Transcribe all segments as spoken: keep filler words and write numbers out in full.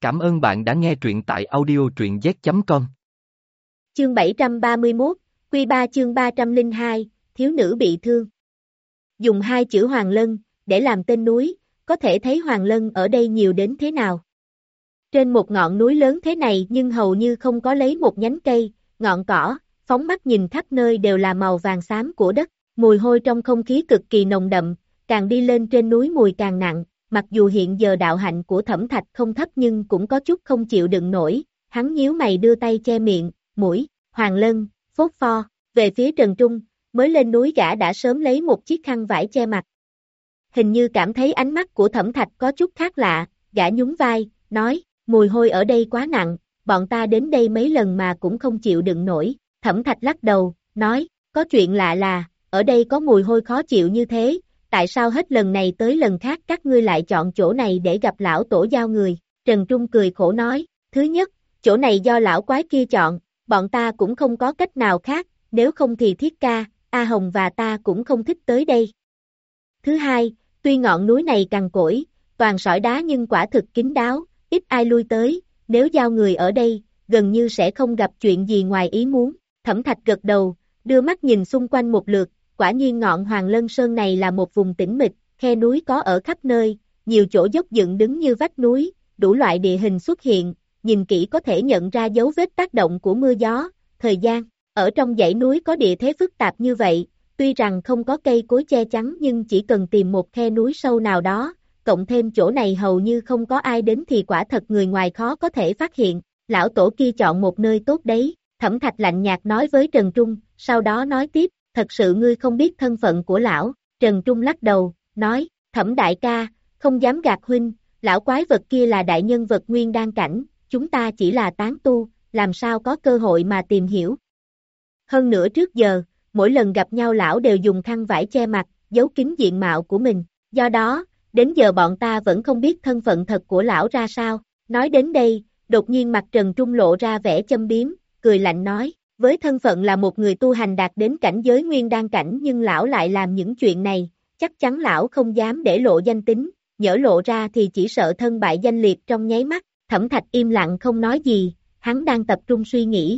Cảm ơn bạn đã nghe truyện tại audio truyện z chấm com. Chương bảy trăm ba mươi mốt, Quy ba chương ba trăm lẻ hai, thiếu nữ bị thương. Dùng hai chữ Hoàng Lân, để làm tên núi, có thể thấy Hoàng Lân ở đây nhiều đến thế nào. Trên một ngọn núi lớn thế này nhưng hầu như không có lấy một nhánh cây, ngọn cỏ, phóng mắt nhìn khắp nơi đều là màu vàng xám của đất, mùi hôi trong không khí cực kỳ nồng đậm, càng đi lên trên núi mùi càng nặng, mặc dù hiện giờ đạo hạnh của Thẩm Thạch không thấp nhưng cũng có chút không chịu đựng nổi, hắn nhíu mày đưa tay che miệng, mũi, Hoàng Lân, phốt pho, về phía Trần Trung, mới lên núi gã đã sớm lấy một chiếc khăn vải che mặt. Hình như cảm thấy ánh mắt của Thẩm Thạch có chút khác lạ, gã nhún vai, nói, mùi hôi ở đây quá nặng, bọn ta đến đây mấy lần mà cũng không chịu đựng nổi, Thẩm Thạch lắc đầu, nói, có chuyện lạ là, ở đây có mùi hôi khó chịu như thế, tại sao hết lần này tới lần khác các ngươi lại chọn chỗ này để gặp lão tổ giao người, Trần Trung cười khổ nói, thứ nhất, chỗ này do lão quái kia chọn, bọn ta cũng không có cách nào khác, nếu không thì Thiết Ca, A Hồng và ta cũng không thích tới đây. Thứ hai, tuy ngọn núi này cằn cỗi, toàn sỏi đá nhưng quả thực kín đáo, ít ai lui tới, nếu giao người ở đây, gần như sẽ không gặp chuyện gì ngoài ý muốn. Thẩm Thạch gật đầu, đưa mắt nhìn xung quanh một lượt, quả nhiên ngọn Hoàng Lân Sơn này là một vùng tĩnh mịch, khe núi có ở khắp nơi, nhiều chỗ dốc dựng đứng như vách núi, đủ loại địa hình xuất hiện, nhìn kỹ có thể nhận ra dấu vết tác động của mưa gió, thời gian. Ở trong dãy núi có địa thế phức tạp như vậy, tuy rằng không có cây cối che chắn nhưng chỉ cần tìm một khe núi sâu nào đó, cộng thêm chỗ này hầu như không có ai đến thì quả thật người ngoài khó có thể phát hiện, lão tổ kia chọn một nơi tốt đấy, Thẩm Thạch lạnh nhạt nói với Trần Trung, sau đó nói tiếp, thật sự ngươi không biết thân phận của lão, Trần Trung lắc đầu, nói, Thẩm đại ca, không dám gạt huynh, lão quái vật kia là đại nhân vật nguyên đan cảnh, chúng ta chỉ là tán tu, làm sao có cơ hội mà tìm hiểu. Hơn nữa trước giờ, mỗi lần gặp nhau lão đều dùng khăn vải che mặt, giấu kín diện mạo của mình, do đó, đến giờ bọn ta vẫn không biết thân phận thật của lão ra sao. Nói đến đây, đột nhiên mặt Trần Trung lộ ra vẻ châm biếm, cười lạnh nói, với thân phận là một người tu hành đạt đến cảnh giới nguyên đan cảnh nhưng lão lại làm những chuyện này, chắc chắn lão không dám để lộ danh tính, nhỡ lộ ra thì chỉ sợ thân bại danh liệt trong nháy mắt. Thẩm Thạch im lặng không nói gì, hắn đang tập trung suy nghĩ.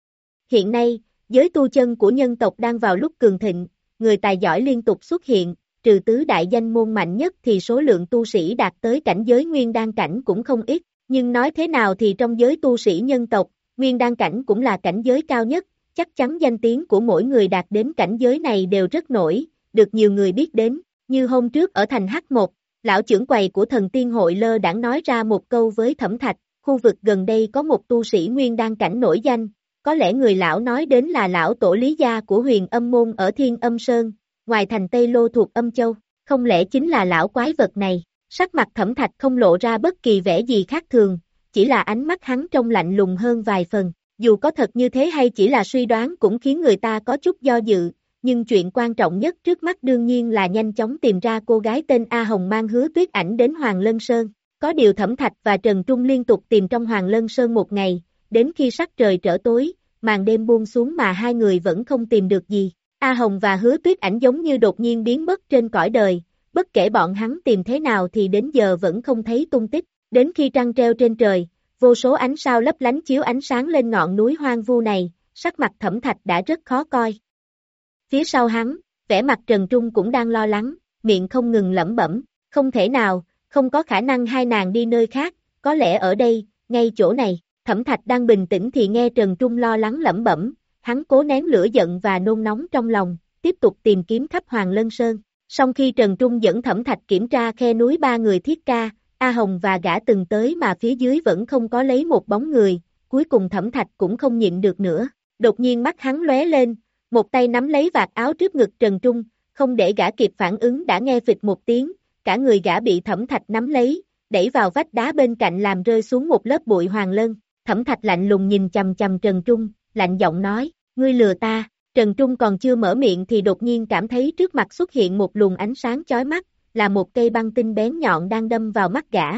Hiện nay, giới tu chân của nhân tộc đang vào lúc cường thịnh, người tài giỏi liên tục xuất hiện, trừ tứ đại danh môn mạnh nhất thì số lượng tu sĩ đạt tới cảnh giới nguyên đan cảnh cũng không ít, nhưng nói thế nào thì trong giới tu sĩ nhân tộc, nguyên đan cảnh cũng là cảnh giới cao nhất, chắc chắn danh tiếng của mỗi người đạt đến cảnh giới này đều rất nổi, được nhiều người biết đến, như hôm trước ở thành Hắc một, lão trưởng quầy của thần tiên hội lơ đãng nói ra một câu với Thẩm Thạch, khu vực gần đây có một tu sĩ nguyên đan cảnh nổi danh, có lẽ người lão nói đến là lão tổ Lý Gia của Huyền Âm Môn ở Thiên Âm Sơn, ngoài thành Tây Lô thuộc Âm Châu, không lẽ chính là lão quái vật này, sắc mặt Thẩm Thạch không lộ ra bất kỳ vẻ gì khác thường, chỉ là ánh mắt hắn trông lạnh lùng hơn vài phần, dù có thật như thế hay chỉ là suy đoán cũng khiến người ta có chút do dự, nhưng chuyện quan trọng nhất trước mắt đương nhiên là nhanh chóng tìm ra cô gái tên A Hồng mang Hứa Tuyết Ảnh đến Hoàng Lân Sơn, có điều Thẩm Thạch và Trần Trung liên tục tìm trong Hoàng Lân Sơn một ngày, đến khi sắc trời trở tối, màn đêm buông xuống mà hai người vẫn không tìm được gì. A Hồng và Hứa Tuyết Ảnh giống như đột nhiên biến mất trên cõi đời, bất kể bọn hắn tìm thế nào thì đến giờ vẫn không thấy tung tích, đến khi trăng treo trên trời, vô số ánh sao lấp lánh chiếu ánh sáng lên ngọn núi hoang vu này, sắc mặt Thẩm Thạch đã rất khó coi. Phía sau hắn, vẻ mặt Trần Trung cũng đang lo lắng, miệng không ngừng lẩm bẩm, không thể nào, không có khả năng hai nàng đi nơi khác, có lẽ ở đây, ngay chỗ này. Thẩm Thạch đang bình tĩnh thì nghe Trần Trung lo lắng lẩm bẩm, hắn cố nén lửa giận và nôn nóng trong lòng, tiếp tục tìm kiếm khắp Hoàng Lân Sơn. Sau khi Trần Trung dẫn Thẩm Thạch kiểm tra khe núi ba người Thiết Ca, A Hồng và gã từng tới mà phía dưới vẫn không có lấy một bóng người, cuối cùng Thẩm Thạch cũng không nhịn được nữa. Đột nhiên mắt hắn lóe lên, một tay nắm lấy vạt áo trước ngực Trần Trung, không để gã kịp phản ứng đã nghe phịch một tiếng, cả người gã bị Thẩm Thạch nắm lấy, đẩy vào vách đá bên cạnh làm rơi xuống một lớp bụi hoàng lân. Thẩm Thạch lạnh lùng nhìn chằm chằm Trần Trung, lạnh giọng nói, ngươi lừa ta. Trần Trung còn chưa mở miệng thì đột nhiên cảm thấy trước mặt xuất hiện một luồng ánh sáng chói mắt, là một cây băng tinh bén nhọn đang đâm vào mắt gã.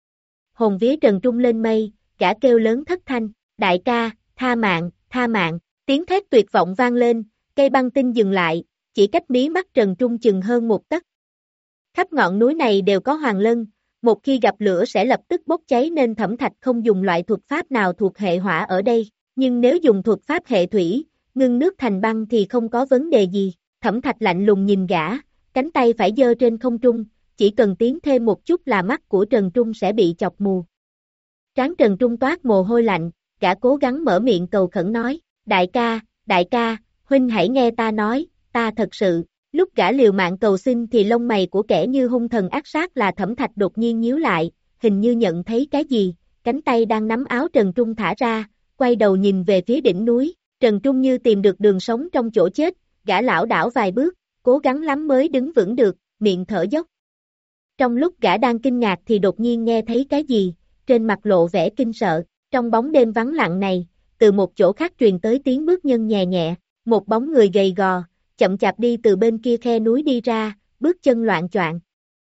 Hồn vía Trần Trung lên mây, gã kêu lớn thất thanh, đại ca, tha mạng, tha mạng, tiếng thét tuyệt vọng vang lên, cây băng tinh dừng lại, chỉ cách mí mắt Trần Trung chừng hơn một tấc. Khắp ngọn núi này đều có hoàng lân, một khi gặp lửa sẽ lập tức bốc cháy nên Thẩm Thạch không dùng loại thuật pháp nào thuộc hệ hỏa ở đây, nhưng nếu dùng thuật pháp hệ thủy, ngưng nước thành băng thì không có vấn đề gì. Thẩm Thạch lạnh lùng nhìn gã, cánh tay phải giơ trên không trung, chỉ cần tiến thêm một chút là mắt của Trần Trung sẽ bị chọc mù. Trán Trần Trung toát mồ hôi lạnh, gã cố gắng mở miệng cầu khẩn nói, đại ca, đại ca, huynh hãy nghe ta nói, ta thật sự, lúc gã liều mạng cầu xin thì lông mày của kẻ như hung thần ác sát là Thẩm Thạch đột nhiên nhíu lại, hình như nhận thấy cái gì, cánh tay đang nắm áo Trần Trung thả ra, quay đầu nhìn về phía đỉnh núi, Trần Trung như tìm được đường sống trong chỗ chết, gã lảo đảo vài bước, cố gắng lắm mới đứng vững được, miệng thở dốc. Trong lúc gã đang kinh ngạc thì đột nhiên nghe thấy cái gì, trên mặt lộ vẻ kinh sợ, trong bóng đêm vắng lặng này, từ một chỗ khác truyền tới tiếng bước nhân nhẹ nhẹ, một bóng người gầy gò, chậm chạp đi từ bên kia khe núi đi ra, bước chân loạng choạng.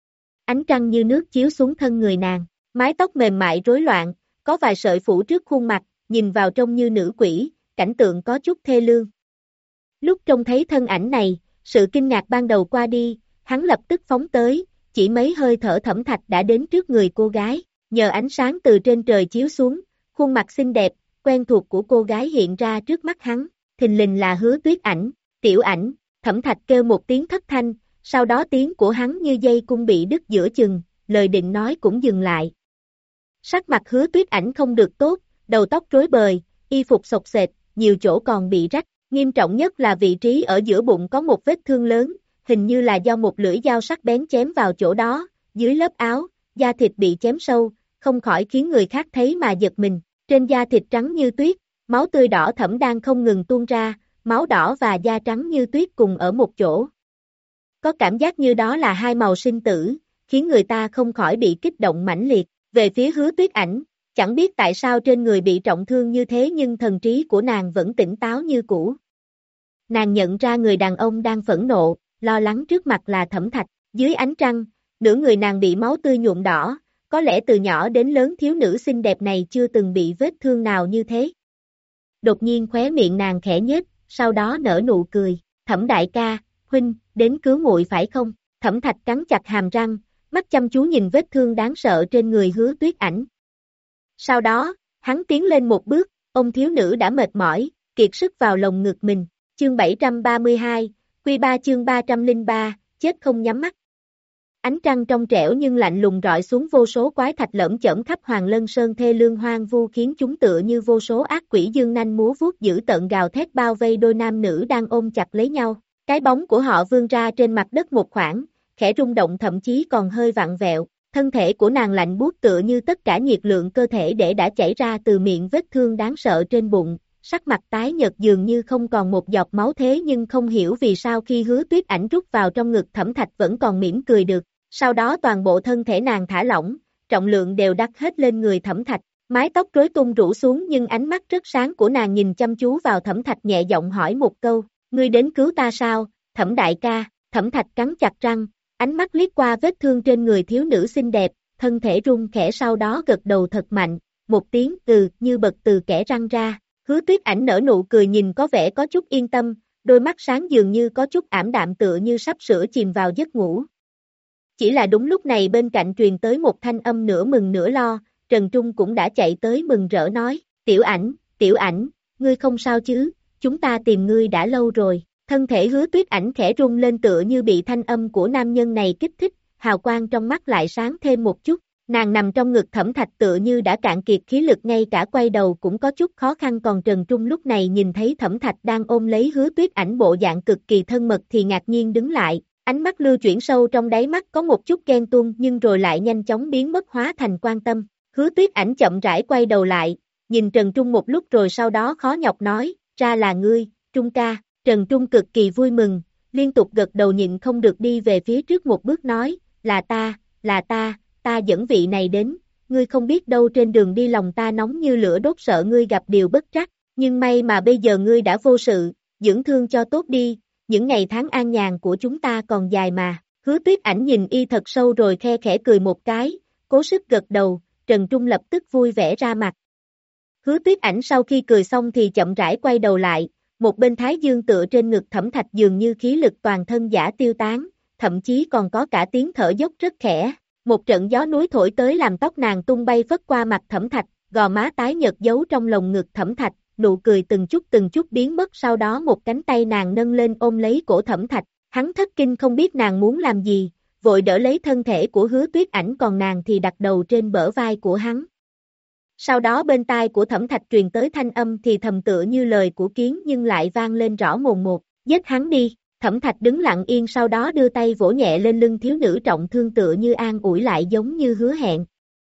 Ánh trăng như nước chiếu xuống thân người nàng, mái tóc mềm mại rối loạn, có vài sợi phủ trước khuôn mặt, nhìn vào trông như nữ quỷ, cảnh tượng có chút thê lương. Lúc trông thấy thân ảnh này, sự kinh ngạc ban đầu qua đi, hắn lập tức phóng tới, chỉ mấy hơi thở Thẩm Thạch đã đến trước người cô gái, nhờ ánh sáng từ trên trời chiếu xuống, khuôn mặt xinh đẹp, quen thuộc của cô gái hiện ra trước mắt hắn, thình lình là Hứa Tuyết Ảnh, tiểu ảnh, Thẩm Thạch kêu một tiếng thất thanh, sau đó tiếng của hắn như dây cung bị đứt giữa chừng, lời định nói cũng dừng lại. Sắc mặt Hứa Tuyết Ảnh không được tốt, đầu tóc rối bời, y phục xộc xệch, nhiều chỗ còn bị rách, nghiêm trọng nhất là vị trí ở giữa bụng có một vết thương lớn, hình như là do một lưỡi dao sắc bén chém vào chỗ đó, dưới lớp áo, da thịt bị chém sâu, không khỏi khiến người khác thấy mà giật mình, trên da thịt trắng như tuyết, máu tươi đỏ thẫm đang không ngừng tuôn ra, máu đỏ và da trắng như tuyết cùng ở một chỗ. Có cảm giác như đó là hai màu sinh tử, khiến người ta không khỏi bị kích động mãnh liệt, về phía Hứa Tuyết Ảnh, chẳng biết tại sao trên người bị trọng thương như thế nhưng thần trí của nàng vẫn tỉnh táo như cũ. Nàng nhận ra người đàn ông đang phẫn nộ, lo lắng trước mặt là Thẩm Thạch, dưới ánh trăng, nửa người nàng bị máu tươi nhuộm đỏ, có lẽ từ nhỏ đến lớn thiếu nữ xinh đẹp này chưa từng bị vết thương nào như thế. Đột nhiên khóe miệng nàng khẽ nhếch, sau đó nở nụ cười, Thẩm đại ca, huynh, đến cứu muội phải không? Thẩm Thạch cắn chặt hàm răng, mắt chăm chú nhìn vết thương đáng sợ trên người Hứa Tuyết Ảnh. Sau đó, hắn tiến lên một bước, ông thiếu nữ đã mệt mỏi, kiệt sức vào lồng ngực mình, chương bảy trăm ba mươi hai, quy ba chương ba trăm lẻ ba, chết không nhắm mắt. Ánh trăng trong trẻo nhưng lạnh lùng rọi xuống vô số quái thạch lởm chởm khắp Hoàng Lân Sơn thê lương hoang vu khiến chúng tựa như vô số ác quỷ dương nanh múa vuốt dữ tợn gào thét bao vây đôi nam nữ đang ôm chặt lấy nhau. Cái bóng của họ vươn ra trên mặt đất một khoảng, khẽ rung động thậm chí còn hơi vặn vẹo, thân thể của nàng lạnh buốt tựa như tất cả nhiệt lượng cơ thể để đã chảy ra từ miệng vết thương đáng sợ trên bụng, sắc mặt tái nhợt dường như không còn một giọt máu thế nhưng không hiểu vì sao khi Hứa Tuyết Ảnh rút vào trong ngực Thẩm Thạch vẫn còn mỉm cười được, sau đó toàn bộ thân thể nàng thả lỏng, trọng lượng đều đắp hết lên người Thẩm Thạch, mái tóc rối tung rủ xuống nhưng ánh mắt rất sáng của nàng nhìn chăm chú vào Thẩm Thạch nhẹ giọng hỏi một câu, ngươi đến cứu ta sao, Thẩm đại ca, Thẩm Thạch cắn chặt răng, ánh mắt liếc qua vết thương trên người thiếu nữ xinh đẹp, thân thể run khẽ sau đó gật đầu thật mạnh, một tiếng từ như bật từ kẽ răng ra, Hứa Tuyết Ảnh nở nụ cười nhìn có vẻ có chút yên tâm, đôi mắt sáng dường như có chút ảm đạm tựa như sắp sửa chìm vào giấc ngủ. Chỉ là đúng lúc này bên cạnh truyền tới một thanh âm nửa mừng nửa lo, Trần Trung cũng đã chạy tới mừng rỡ nói, tiểu ảnh, tiểu ảnh, ngươi không sao chứ, chúng ta tìm ngươi đã lâu rồi, thân thể Hứa Tuyết Ảnh khẽ rung lên tựa như bị thanh âm của nam nhân này kích thích, hào quang trong mắt lại sáng thêm một chút, nàng nằm trong ngực Thẩm Thạch tựa như đã cạn kiệt khí lực ngay cả quay đầu cũng có chút khó khăn còn Trần Trung lúc này nhìn thấy Thẩm Thạch đang ôm lấy Hứa Tuyết Ảnh bộ dạng cực kỳ thân mật thì ngạc nhiên đứng lại, ánh mắt lưu chuyển sâu trong đáy mắt có một chút ghen tuông nhưng rồi lại nhanh chóng biến mất hóa thành quan tâm, Hứa Tuyết Ảnh chậm rãi quay đầu lại, nhìn Trần Trung một lúc rồi sau đó khó nhọc nói, ra là ngươi, Trung ca, Trần Trung cực kỳ vui mừng, liên tục gật đầu nhịn không được đi về phía trước một bước nói, là ta, là ta, ta dẫn vị này đến, ngươi không biết đâu trên đường đi lòng ta nóng như lửa đốt sợ ngươi gặp điều bất trắc, nhưng may mà bây giờ ngươi đã vô sự, dưỡng thương cho tốt đi, những ngày tháng an nhàn của chúng ta còn dài mà, Hứa Tuyết Ảnh nhìn y thật sâu rồi khe khẽ cười một cái, cố sức gật đầu, Trần Trung lập tức vui vẻ ra mặt. Hứa Tuyết Ảnh sau khi cười xong thì chậm rãi quay đầu lại, một bên thái dương tựa trên ngực Thẩm Thạch dường như khí lực toàn thân giả tiêu tán, thậm chí còn có cả tiếng thở dốc rất khẽ, Một trận gió núi thổi tới làm tóc nàng tung bay phất qua mặt Thẩm Thạch, gò má tái nhợt giấu trong lồng ngực Thẩm Thạch, nụ cười từng chút từng chút biến mất, sau đó một cánh tay nàng nâng lên ôm lấy cổ Thẩm Thạch, hắn thất kinh không biết nàng muốn làm gì, vội đỡ lấy thân thể của Hứa Tuyết Ảnh, còn nàng thì đặt đầu trên bờ vai của hắn. Sau đó bên tai của Thẩm Thạch truyền tới thanh âm thì thầm tựa như lời của kiến nhưng lại vang lên rõ mồn một, giết hắn đi. Thẩm Thạch đứng lặng yên, sau đó đưa tay vỗ nhẹ lên lưng thiếu nữ trọng thương tựa như an ủi lại giống như hứa hẹn.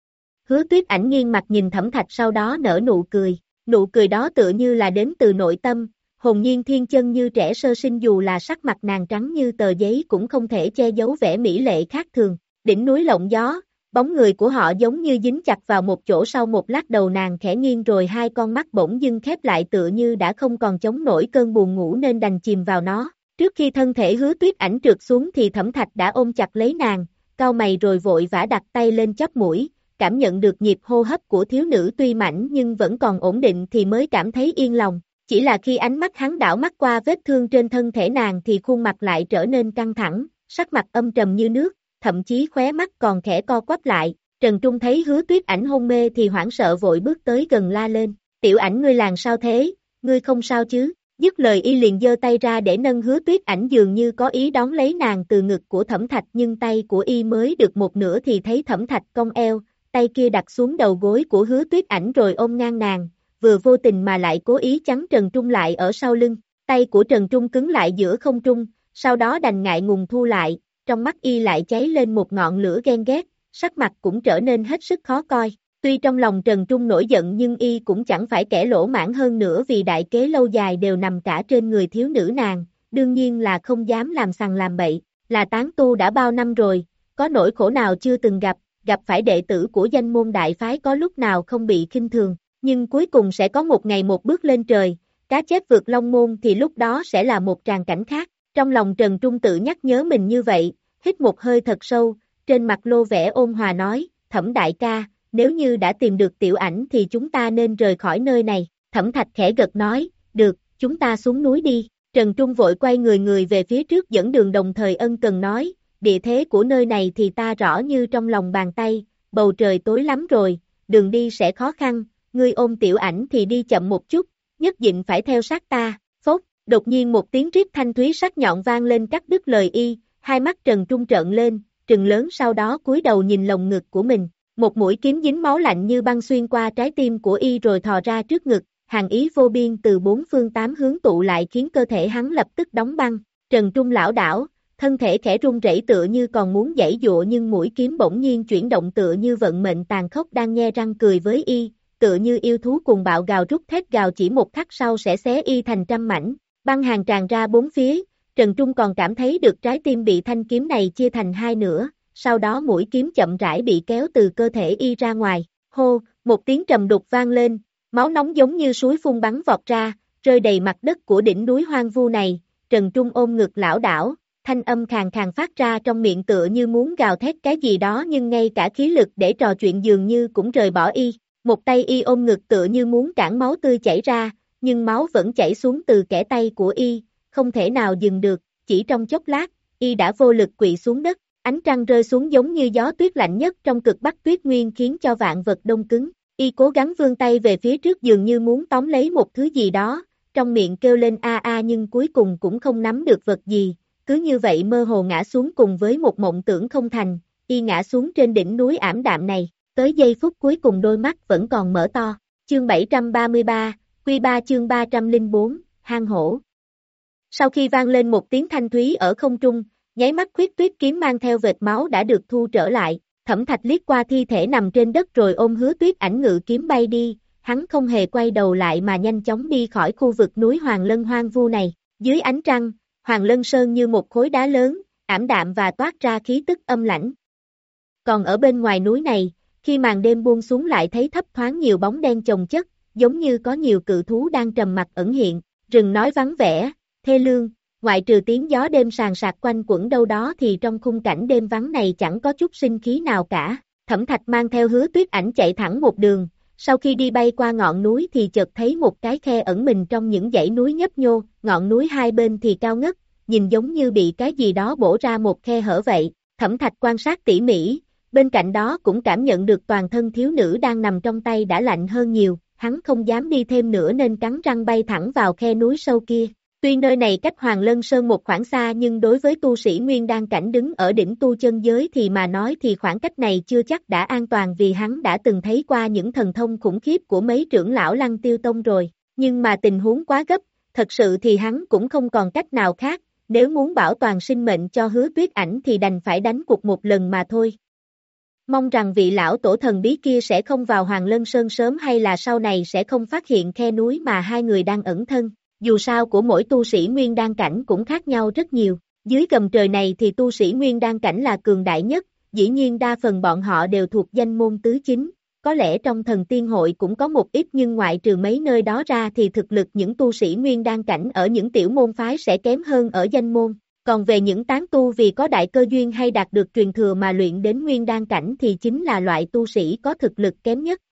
Hứa Tuyết Ảnh nghiêng mặt nhìn Thẩm Thạch, sau đó nở nụ cười, nụ cười đó tựa như là đến từ nội tâm, hồn nhiên thiên chân như trẻ sơ sinh, dù là sắc mặt nàng trắng như tờ giấy cũng không thể che giấu vẻ mỹ lệ khác thường. Đỉnh núi lộng gió, bóng người của họ giống như dính chặt vào một chỗ, sau một lát đầu nàng khẽ nghiêng rồi hai con mắt bỗng dưng khép lại tựa như đã không còn chống nổi cơn buồn ngủ nên đành chìm vào nó. Trước khi thân thể Hứa Tuyết Ảnh trượt xuống thì Thẩm Thạch đã ôm chặt lấy nàng, cau mày rồi vội vã đặt tay lên chóp mũi, cảm nhận được nhịp hô hấp của thiếu nữ tuy mạnh nhưng vẫn còn ổn định thì mới cảm thấy yên lòng. Chỉ là khi ánh mắt hắn đảo mắt qua vết thương trên thân thể nàng thì khuôn mặt lại trở nên căng thẳng, sắc mặt âm trầm như nước, thậm chí khóe mắt còn khẽ co quắp lại. Trần Trung thấy Hứa Tuyết Ảnh hôn mê thì hoảng sợ vội bước tới gần la lên, "Tiểu Ảnh, ngươi làm sao thế, ngươi không sao chứ?" Dứt lời y liền giơ tay ra để nâng Hứa Tuyết Ảnh, dường như có ý đón lấy nàng từ ngực của Thẩm Thạch, nhưng tay của y mới được một nửa thì thấy Thẩm Thạch cong eo, tay kia đặt xuống đầu gối của Hứa Tuyết Ảnh rồi ôm ngang nàng, vừa vô tình mà lại cố ý chắn Trần Trung lại ở sau lưng. Tay của Trần Trung cứng lại giữa không trung, sau đó đành ngại ngùng thu lại, trong mắt y lại cháy lên một ngọn lửa ghen ghét, sắc mặt cũng trở nên hết sức khó coi. Tuy trong lòng Trần Trung nổi giận nhưng y cũng chẳng phải kẻ lỗ mãn hơn nữa, vì đại kế lâu dài đều nằm cả trên người thiếu nữ nàng, đương nhiên là không dám làm sằng làm bậy, là tán tu đã bao năm rồi, có nỗi khổ nào chưa từng gặp, gặp phải đệ tử của danh môn đại phái có lúc nào không bị khinh thường, nhưng cuối cùng sẽ có một ngày một bước lên trời, cá chép vượt long môn thì lúc đó sẽ là một tràng cảnh khác. Trong lòng Trần Trung tự nhắc nhớ mình như vậy, hít một hơi thật sâu, trên mặt lộ vẻ ôn hòa nói, "Thẩm đại ca, nếu như đã tìm được Tiểu Ảnh thì chúng ta nên rời khỏi nơi này." Thẩm Thạch khẽ gật nói, "Được, chúng ta xuống núi đi." Trần Trung vội quay người người về phía trước dẫn đường, đồng thời ân cần nói, "Địa thế của nơi này thì ta rõ như trong lòng bàn tay, bầu trời tối lắm rồi, đường đi sẽ khó khăn, ngươi ôm Tiểu Ảnh thì đi chậm một chút, nhất định phải theo sát ta." Phốc, đột nhiên một tiếng rít thanh thúy sắc nhọn vang lên cắt đứt lời y, hai mắt Trần Trung trợn lên, trừng lớn, sau đó cúi đầu nhìn lồng ngực của mình. Một mũi kiếm dính máu lạnh như băng xuyên qua trái tim của y rồi thò ra trước ngực, hàn ý vô biên từ bốn phương tám hướng tụ lại khiến cơ thể hắn lập tức đóng băng. Trần Trung lảo đảo, thân thể khẽ run rẩy tựa như còn muốn giãy giụa, nhưng mũi kiếm bỗng nhiên chuyển động tựa như vận mệnh tàn khốc đang nhe răng cười với y, tựa như yêu thú cuồng bạo gào rút thét gào, chỉ một khắc sau sẽ xé y thành trăm mảnh. Băng hàn tràn ra bốn phía, Trần Trung còn cảm thấy được trái tim bị thanh kiếm này chia thành hai nửa. Sau đó mũi kiếm chậm rãi bị kéo từ cơ thể y ra ngoài, hô, một tiếng trầm đục vang lên, máu nóng giống như suối phun bắn vọt ra, rơi đầy mặt đất của đỉnh núi hoang vu này. Trần Trung ôm ngực lảo đảo, thanh âm khàn khàn phát ra trong miệng tựa như muốn gào thét cái gì đó, nhưng ngay cả khí lực để trò chuyện dường như cũng rời bỏ y. Một tay y ôm ngực tựa như muốn cản máu tươi chảy ra, nhưng máu vẫn chảy xuống từ kẽ tay của y, không thể nào dừng được, chỉ trong chốc lát, y đã vô lực quỵ xuống đất. Ánh trăng rơi xuống giống như gió tuyết lạnh nhất trong cực bắc tuyết nguyên khiến cho vạn vật đông cứng. Y cố gắng vươn tay về phía trước dường như muốn tóm lấy một thứ gì đó, trong miệng kêu lên a a nhưng cuối cùng cũng không nắm được vật gì, cứ như vậy mơ hồ ngã xuống cùng với một mộng tưởng không thành, y ngã xuống trên đỉnh núi ảm đạm này, tới giây phút cuối cùng đôi mắt vẫn còn mở to. Chương bảy trăm ba mươi ba, Quy ba chương ba trăm lẻ bốn, hang hổ. Sau khi vang lên một tiếng thanh thúy ở không trung, nháy mắt Khuyết Tuyết kiếm mang theo vệt máu đã được thu trở lại. Thẩm Thạch liếc qua thi thể nằm trên đất rồi ôm Hứa Tuyết Ảnh ngự kiếm bay đi, hắn không hề quay đầu lại mà nhanh chóng đi khỏi khu vực núi Hoàng Lân hoang vu này. Dưới ánh trăng, Hoàng Lân Sơn như một khối đá lớn, ảm đạm và toát ra khí tức âm lãnh. Còn ở bên ngoài núi này, khi màn đêm buông xuống lại thấy thấp thoáng nhiều bóng đen chồng chất, giống như có nhiều cự thú đang trầm mặc ẩn hiện, rừng nói vắng vẻ, thê lương. Ngoại trừ tiếng gió đêm sàn sạc quanh quẩn đâu đó thì trong khung cảnh đêm vắng này chẳng có chút sinh khí nào cả. Thẩm Thạch mang theo Hứa Tuyết Ảnh chạy thẳng một đường, sau khi đi bay qua ngọn núi thì chợt thấy một cái khe ẩn mình trong những dãy núi nhấp nhô, ngọn núi hai bên thì cao ngất, nhìn giống như bị cái gì đó bổ ra một khe hở vậy. Thẩm Thạch quan sát tỉ mỉ, bên cạnh đó cũng cảm nhận được toàn thân thiếu nữ đang nằm trong tay đã lạnh hơn nhiều, hắn không dám đi thêm nữa nên cắn răng bay thẳng vào khe núi sâu kia. Tuy nơi này cách Hoàng Lân Sơn một khoảng xa nhưng đối với tu sĩ Nguyên Đan cảnh đứng ở đỉnh tu chân giới thì mà nói thì khoảng cách này chưa chắc đã an toàn vì hắn đã từng thấy qua những thần thông khủng khiếp của mấy trưởng lão Lăng Tiêu Tông rồi, nhưng mà tình huống quá gấp, thật sự thì hắn cũng không còn cách nào khác, nếu muốn bảo toàn sinh mệnh cho Hứa Tuyết Ảnh thì đành phải đánh cuộc một lần mà thôi. Mong rằng vị lão tổ thần bí kia sẽ không vào Hoàng Lân Sơn sớm hay là sau này sẽ không phát hiện khe núi mà hai người đang ẩn thân. Dù sao của mỗi tu sĩ Nguyên Đan cảnh cũng khác nhau rất nhiều. Dưới gầm trời này thì tu sĩ Nguyên Đan cảnh là cường đại nhất, dĩ nhiên đa phần bọn họ đều thuộc danh môn tứ chính. Có lẽ trong thần tiên hội cũng có một ít nhưng ngoại trừ mấy nơi đó ra thì thực lực những tu sĩ Nguyên Đan cảnh ở những tiểu môn phái sẽ kém hơn ở danh môn. Còn về những tán tu vì có đại cơ duyên hay đạt được truyền thừa mà luyện đến Nguyên Đan cảnh thì chính là loại tu sĩ có thực lực kém nhất.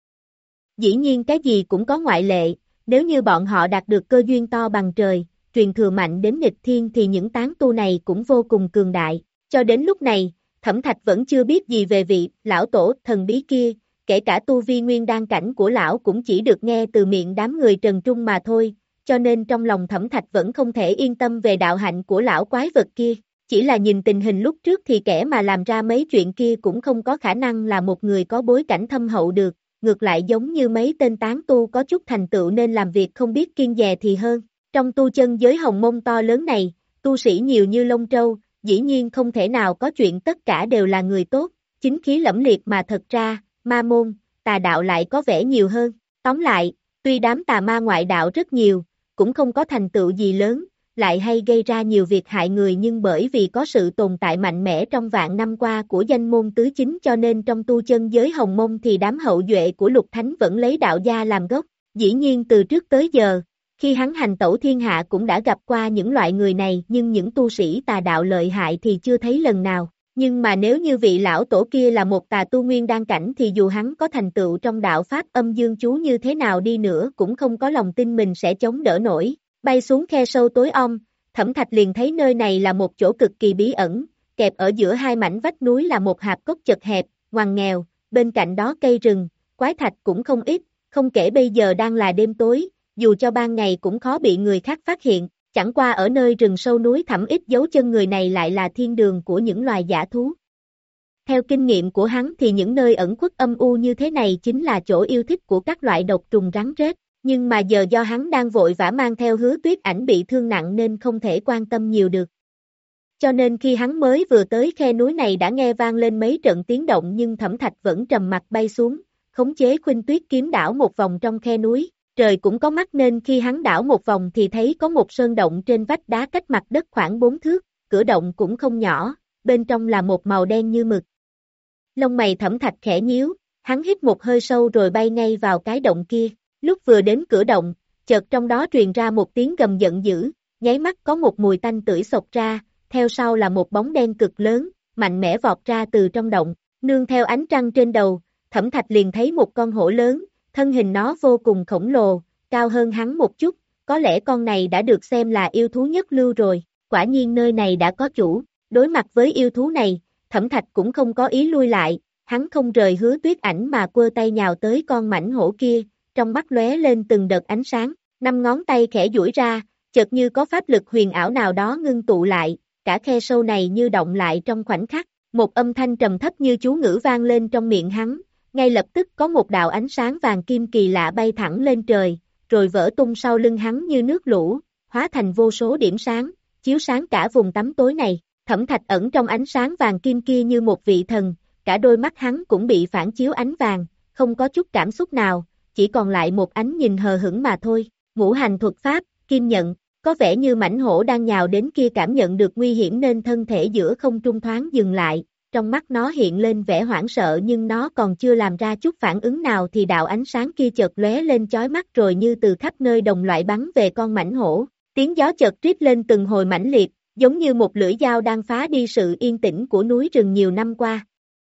Dĩ nhiên cái gì cũng có ngoại lệ, nếu như bọn họ đạt được cơ duyên to bằng trời, truyền thừa mạnh đến nghịch thiên thì những tán tu này cũng vô cùng cường đại. Cho đến lúc này, Thẩm Thạch vẫn chưa biết gì về vị lão tổ thần bí kia, kể cả tu vi Nguyên Đan cảnh của lão cũng chỉ được nghe từ miệng đám người Trần Trung mà thôi. Cho nên trong lòng Thẩm Thạch vẫn không thể yên tâm về đạo hạnh của lão quái vật kia, chỉ là nhìn tình hình lúc trước thì kẻ mà làm ra mấy chuyện kia cũng không có khả năng là một người có bối cảnh thâm hậu được, ngược lại giống như mấy tên tán tu có chút thành tựu nên làm việc không biết kiêng dè thì hơn. Trong tu chân giới hồng mông to lớn này, tu sĩ nhiều như lông trâu, dĩ nhiên không thể nào có chuyện tất cả đều là người tốt, chính khí lẫm liệt mà thật ra, ma môn, tà đạo lại có vẻ nhiều hơn. Tóm lại, tuy đám tà ma ngoại đạo rất nhiều, cũng không có thành tựu gì lớn, lại hay gây ra nhiều việc hại người nhưng bởi vì có sự tồn tại mạnh mẽ trong vạn năm qua của danh môn tứ chính cho nên trong tu chân giới hồng mông thì đám hậu duệ của Lục Thánh vẫn lấy đạo gia làm gốc. Dĩ nhiên từ trước tới giờ, khi hắn hành tẩu thiên hạ cũng đã gặp qua những loại người này nhưng những tu sĩ tà đạo lợi hại thì chưa thấy lần nào. Nhưng mà nếu như vị lão tổ kia là một tà tu Nguyên Đan cảnh thì dù hắn có thành tựu trong đạo pháp âm dương chú như thế nào đi nữa cũng không có lòng tin mình sẽ chống đỡ nổi. Bay xuống khe sâu tối om, Thẩm Thạch liền thấy nơi này là một chỗ cực kỳ bí ẩn, kẹp ở giữa hai mảnh vách núi là một hạp cốc chật hẹp, ngoằn nghèo, bên cạnh đó cây rừng, quái thạch cũng không ít, không kể bây giờ đang là đêm tối, dù cho ban ngày cũng khó bị người khác phát hiện. Chẳng qua ở nơi rừng sâu núi thẳm ít dấu chân người này lại là thiên đường của những loài dã thú. Theo kinh nghiệm của hắn thì những nơi ẩn khuất âm u như thế này chính là chỗ yêu thích của các loại độc trùng rắn rết, nhưng mà giờ do hắn đang vội vã mang theo Hứa Tuyết Ảnh bị thương nặng nên không thể quan tâm nhiều được. Cho nên khi hắn mới vừa tới khe núi này đã nghe vang lên mấy trận tiếng động nhưng Thẩm Thạch vẫn trầm mặc bay xuống, khống chế Khuynh Tuyết kiếm đảo một vòng trong khe núi. Trời cũng có mắt nên khi hắn đảo một vòng thì thấy có một sơn động trên vách đá cách mặt đất khoảng bốn thước, cửa động cũng không nhỏ, bên trong là một màu đen như mực. Lông mày Thẩm Thạch khẽ nhíu, hắn hít một hơi sâu rồi bay ngay vào cái động kia, lúc vừa đến cửa động, chợt trong đó truyền ra một tiếng gầm giận dữ, nháy mắt có một mùi tanh tưởi xộc ra, theo sau là một bóng đen cực lớn, mạnh mẽ vọt ra từ trong động, nương theo ánh trăng trên đầu, Thẩm Thạch liền thấy một con hổ lớn. Thân hình nó vô cùng khổng lồ, cao hơn hắn một chút, có lẽ con này đã được xem là yêu thú nhất lưu rồi, quả nhiên nơi này đã có chủ, đối mặt với yêu thú này, Thẩm Thạch cũng không có ý lui lại, hắn không rời Hứa Tuyết Ảnh mà quơ tay nhào tới con mảnh hổ kia, trong mắt lóe lên từng đợt ánh sáng, năm ngón tay khẽ duỗi ra, chợt như có pháp lực huyền ảo nào đó ngưng tụ lại, cả khe sâu này như động lại trong khoảnh khắc, một âm thanh trầm thấp như chú ngữ vang lên trong miệng hắn. Ngay lập tức có một đạo ánh sáng vàng kim kỳ lạ bay thẳng lên trời, rồi vỡ tung sau lưng hắn như nước lũ, hóa thành vô số điểm sáng, chiếu sáng cả vùng tắm tối này. Thẩm Thạch ẩn trong ánh sáng vàng kim kia như một vị thần, cả đôi mắt hắn cũng bị phản chiếu ánh vàng, không có chút cảm xúc nào, chỉ còn lại một ánh nhìn hờ hững mà thôi. Ngũ hành thuật pháp, kim nhận, có vẻ như mảnh hổ đang nhào đến kia cảm nhận được nguy hiểm nên thân thể giữa không trung thoáng dừng lại. Trong mắt nó hiện lên vẻ hoảng sợ nhưng nó còn chưa làm ra chút phản ứng nào thì đạo ánh sáng kia chợt lóe lên chói mắt rồi như từ khắp nơi đồng loại bắn về con mảnh hổ. Tiếng gió chợt rít lên từng hồi mãnh liệt, giống như một lưỡi dao đang phá đi sự yên tĩnh của núi rừng nhiều năm qua.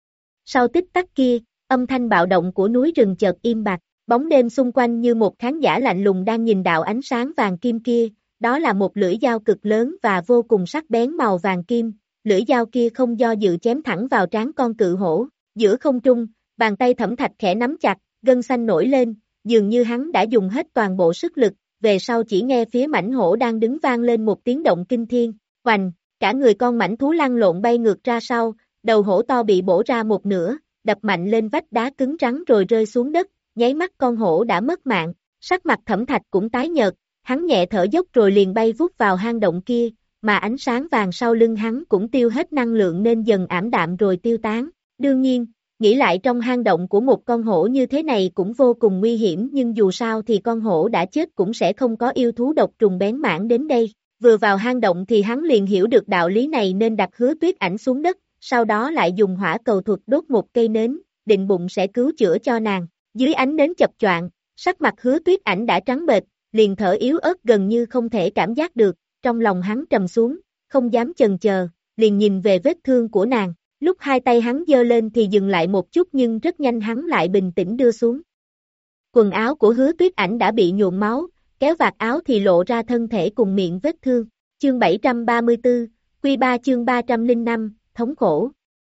Sau tích tắc kia, âm thanh bạo động của núi rừng chợt im bặt, bóng đêm xung quanh như một khán giả lạnh lùng đang nhìn đạo ánh sáng vàng kim kia, đó là một lưỡi dao cực lớn và vô cùng sắc bén màu vàng kim. Lưỡi dao kia không do dự chém thẳng vào trán con cự hổ, Giữa không trung, bàn tay Thẩm Thạch khẽ nắm chặt, gân xanh nổi lên, dường như hắn đã dùng hết toàn bộ sức lực, về sau chỉ nghe phía mãnh hổ đang đứng vang lên một tiếng động kinh thiên, hoành, cả người con mãnh thú lăn lộn bay ngược ra sau, đầu hổ to bị bổ ra một nửa, đập mạnh lên vách đá cứng rắn rồi rơi xuống đất, nháy mắt con hổ đã mất mạng, sắc mặt Thẩm Thạch cũng tái nhợt, hắn nhẹ thở dốc rồi liền bay vút vào hang động kia, mà ánh sáng vàng sau lưng hắn cũng tiêu hết năng lượng nên dần ảm đạm rồi tiêu tán. Đương nhiên, nghĩ lại trong hang động của một con hổ như thế này cũng vô cùng nguy hiểm, nhưng dù sao thì con hổ đã chết cũng sẽ không có yêu thú độc trùng bén mảng đến đây. Vừa vào hang động thì hắn liền hiểu được đạo lý này nên đặt Hứa Tuyết Ảnh xuống đất, sau đó lại dùng hỏa cầu thuật đốt một cây nến, định bụng sẽ cứu chữa cho nàng. Dưới ánh nến chập choạng, sắc mặt Hứa Tuyết Ảnh đã trắng bệch, liền thở yếu ớt gần như không thể cảm giác được, trong lòng hắn trầm xuống, không dám chần chờ, liền nhìn về vết thương của nàng. Lúc hai tay hắn giơ lên thì dừng lại một chút nhưng rất nhanh hắn lại bình tĩnh đưa xuống. Quần áo của Hứa Tuyết Ảnh đã bị nhuộm máu, kéo vạt áo thì lộ ra thân thể cùng miệng vết thương. Chương bảy trăm ba mươi tư, Quy ba chương ba trăm lẻ năm, thống khổ.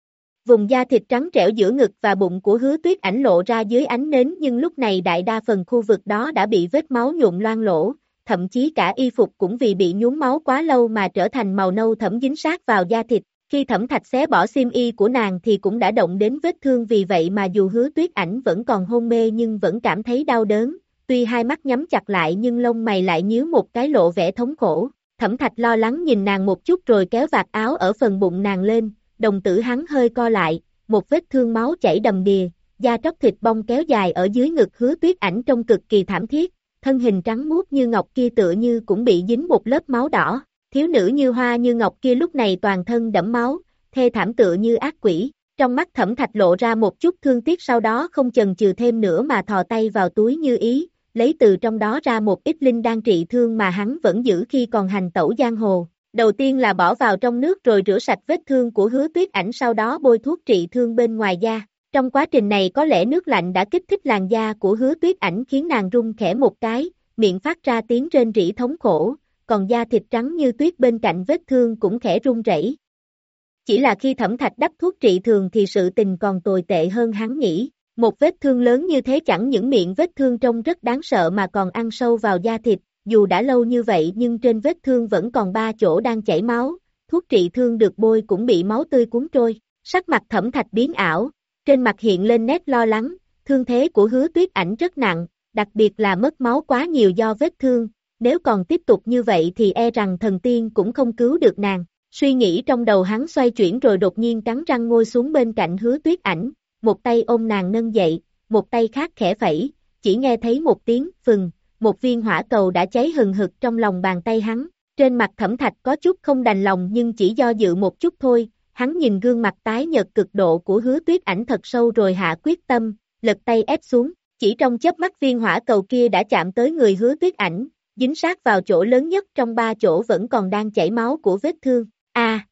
Vùng da thịt trắng trẻo giữa ngực và bụng của Hứa Tuyết Ảnh lộ ra dưới ánh nến nhưng lúc này đại đa phần khu vực đó đã bị vết máu nhuộm loang lổ, thậm chí cả y phục cũng vì bị nhuốm máu quá lâu mà trở thành màu nâu thẫm dính sát vào da thịt. Khi Thẩm Thạch xé bỏ xiêm y của nàng thì cũng đã động đến vết thương, vì vậy mà dù Hứa Tuyết Ảnh vẫn còn hôn mê nhưng vẫn cảm thấy đau đớn, tuy hai mắt nhắm chặt lại nhưng lông mày lại nhíu một cái lộ vẻ thống khổ. Thẩm Thạch lo lắng nhìn nàng một chút rồi kéo vạt áo ở phần bụng nàng lên, đồng tử hắn hơi co lại, một vết thương máu chảy đầm đìa, da tróc thịt bong kéo dài ở dưới ngực Hứa Tuyết Ảnh trông cực kỳ thảm thiết, thân hình trắng muốt như ngọc kia tựa như cũng bị dính một lớp máu đỏ. Thiếu nữ như hoa như ngọc kia lúc này toàn thân đẫm máu, thê thảm tựa như ác quỷ, trong mắt Thẩm Thạch lộ ra một chút thương tiếc, sau đó không chần chừ thêm nữa mà thò tay vào túi như ý, lấy từ trong đó ra một ít linh đan trị thương mà hắn vẫn giữ khi còn hành tẩu giang hồ. Đầu tiên là bỏ vào trong nước rồi rửa sạch vết thương của Hứa Tuyết Ảnh, sau đó bôi thuốc trị thương bên ngoài da. Trong quá trình này có lẽ nước lạnh đã kích thích làn da của Hứa Tuyết Ảnh khiến nàng run khẽ một cái, miệng phát ra tiếng rên rỉ thống khổ, còn da thịt trắng như tuyết bên cạnh vết thương cũng khẽ run rẩy. Chỉ là khi Thẩm Thạch đắp thuốc trị thường thì sự tình còn tồi tệ hơn hắn nghĩ. Một vết thương lớn như thế chẳng những miệng vết thương trông rất đáng sợ mà còn ăn sâu vào da thịt, dù đã lâu như vậy nhưng trên vết thương vẫn còn ba chỗ đang chảy máu, thuốc trị thương được bôi cũng bị máu tươi cuốn trôi. Sắc mặt Thẩm Thạch biến ảo, trên mặt hiện lên nét lo lắng, thương thế của Hứa Tuyết Ảnh rất nặng, đặc biệt là mất máu quá nhiều do vết thương, nếu còn tiếp tục như vậy thì e rằng thần tiên cũng không cứu được nàng. Suy nghĩ trong đầu hắn xoay chuyển rồi đột nhiên cắn răng ngồi xuống bên cạnh Hứa Tuyết Ảnh, một tay ôm nàng nâng dậy, một tay khác khẽ phẩy, chỉ nghe thấy một tiếng phừng, một viên hỏa cầu đã cháy hừng hực trong lòng bàn tay hắn. Trên mặt Thẩm Thạch có chút không đành lòng nhưng chỉ do dự một chút thôi, hắn nhìn gương mặt tái nhợt cực độ của Hứa Tuyết Ảnh thật sâu rồi hạ quyết tâm, lật tay ép xuống, chỉ trong chớp mắt viên hỏa cầu kia đã chạm tới người Hứa Tuyết Ảnh, dính sát vào chỗ lớn nhất trong ba chỗ vẫn còn đang chảy máu của vết thương. A! À,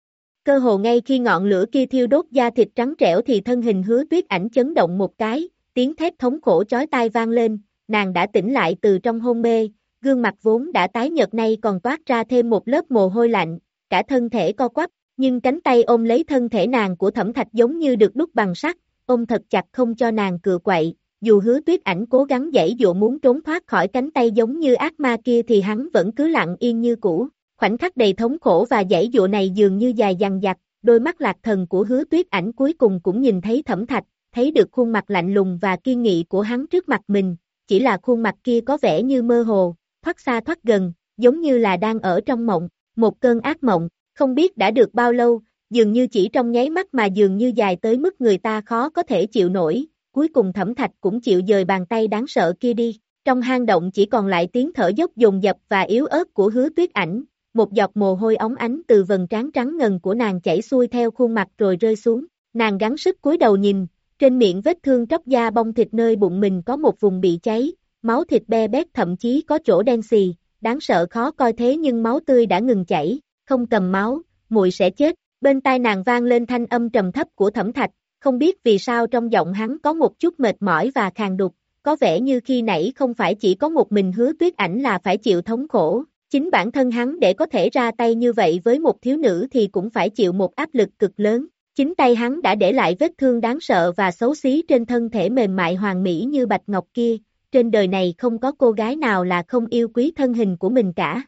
cơ hồ ngay khi ngọn lửa kia thiêu đốt da thịt trắng trẻo thì thân hình Hứa Tuyết Ảnh chấn động một cái, tiếng thét thống khổ chói tai vang lên, nàng đã tỉnh lại từ trong hôn mê, gương mặt vốn đã tái nhợt nay còn toát ra thêm một lớp mồ hôi lạnh, cả thân thể co quắp, nhưng cánh tay ôm lấy thân thể nàng của Thẩm Thạch giống như được đúc bằng sắt, ôm thật chặt không cho nàng cựa quậy. Dù Hứa Tuyết Ảnh cố gắng giãy giụa muốn trốn thoát khỏi cánh tay giống như ác ma kia thì hắn vẫn cứ lặng yên như cũ. Khoảnh khắc đầy thống khổ và giãy giụa này dường như dài dằng dặc, đôi mắt lạc thần của Hứa Tuyết Ảnh cuối cùng cũng nhìn thấy Thẩm Thạch, thấy được khuôn mặt lạnh lùng và kiên nghị của hắn trước mặt mình, chỉ là khuôn mặt kia có vẻ như mơ hồ, thoát xa thoát gần, giống như là đang ở trong mộng, một cơn ác mộng, không biết đã được bao lâu, dường như chỉ trong nháy mắt mà dường như dài tới mức người ta khó có thể chịu nổi. Cuối cùng Thẩm Thạch cũng chịu dời bàn tay đáng sợ kia đi, trong hang động chỉ còn lại tiếng thở dốc dồn dập và yếu ớt của Hứa Tuyết Ảnh, một giọt mồ hôi óng ánh từ vầng trán trắng ngần của nàng chảy xuôi theo khuôn mặt rồi rơi xuống, nàng gắng sức cúi đầu nhìn, trên miệng vết thương tróc da bong thịt nơi bụng mình có một vùng bị cháy, máu thịt be bét thậm chí có chỗ đen xì, đáng sợ khó coi thế nhưng máu tươi đã ngừng chảy, không cầm máu, muội sẽ chết, bên tai nàng vang lên thanh âm trầm thấp của Thẩm Thạch. Không biết vì sao trong giọng hắn có một chút mệt mỏi và khàn đục, có vẻ như khi nãy không phải chỉ có một mình Hứa Tuyết Ảnh là phải chịu thống khổ, chính bản thân hắn để có thể ra tay như vậy với một thiếu nữ thì cũng phải chịu một áp lực cực lớn, Chính tay hắn đã để lại vết thương đáng sợ và xấu xí trên thân thể mềm mại hoàn mỹ như bạch ngọc kia, trên đời này không có cô gái nào là không yêu quý thân hình của mình cả.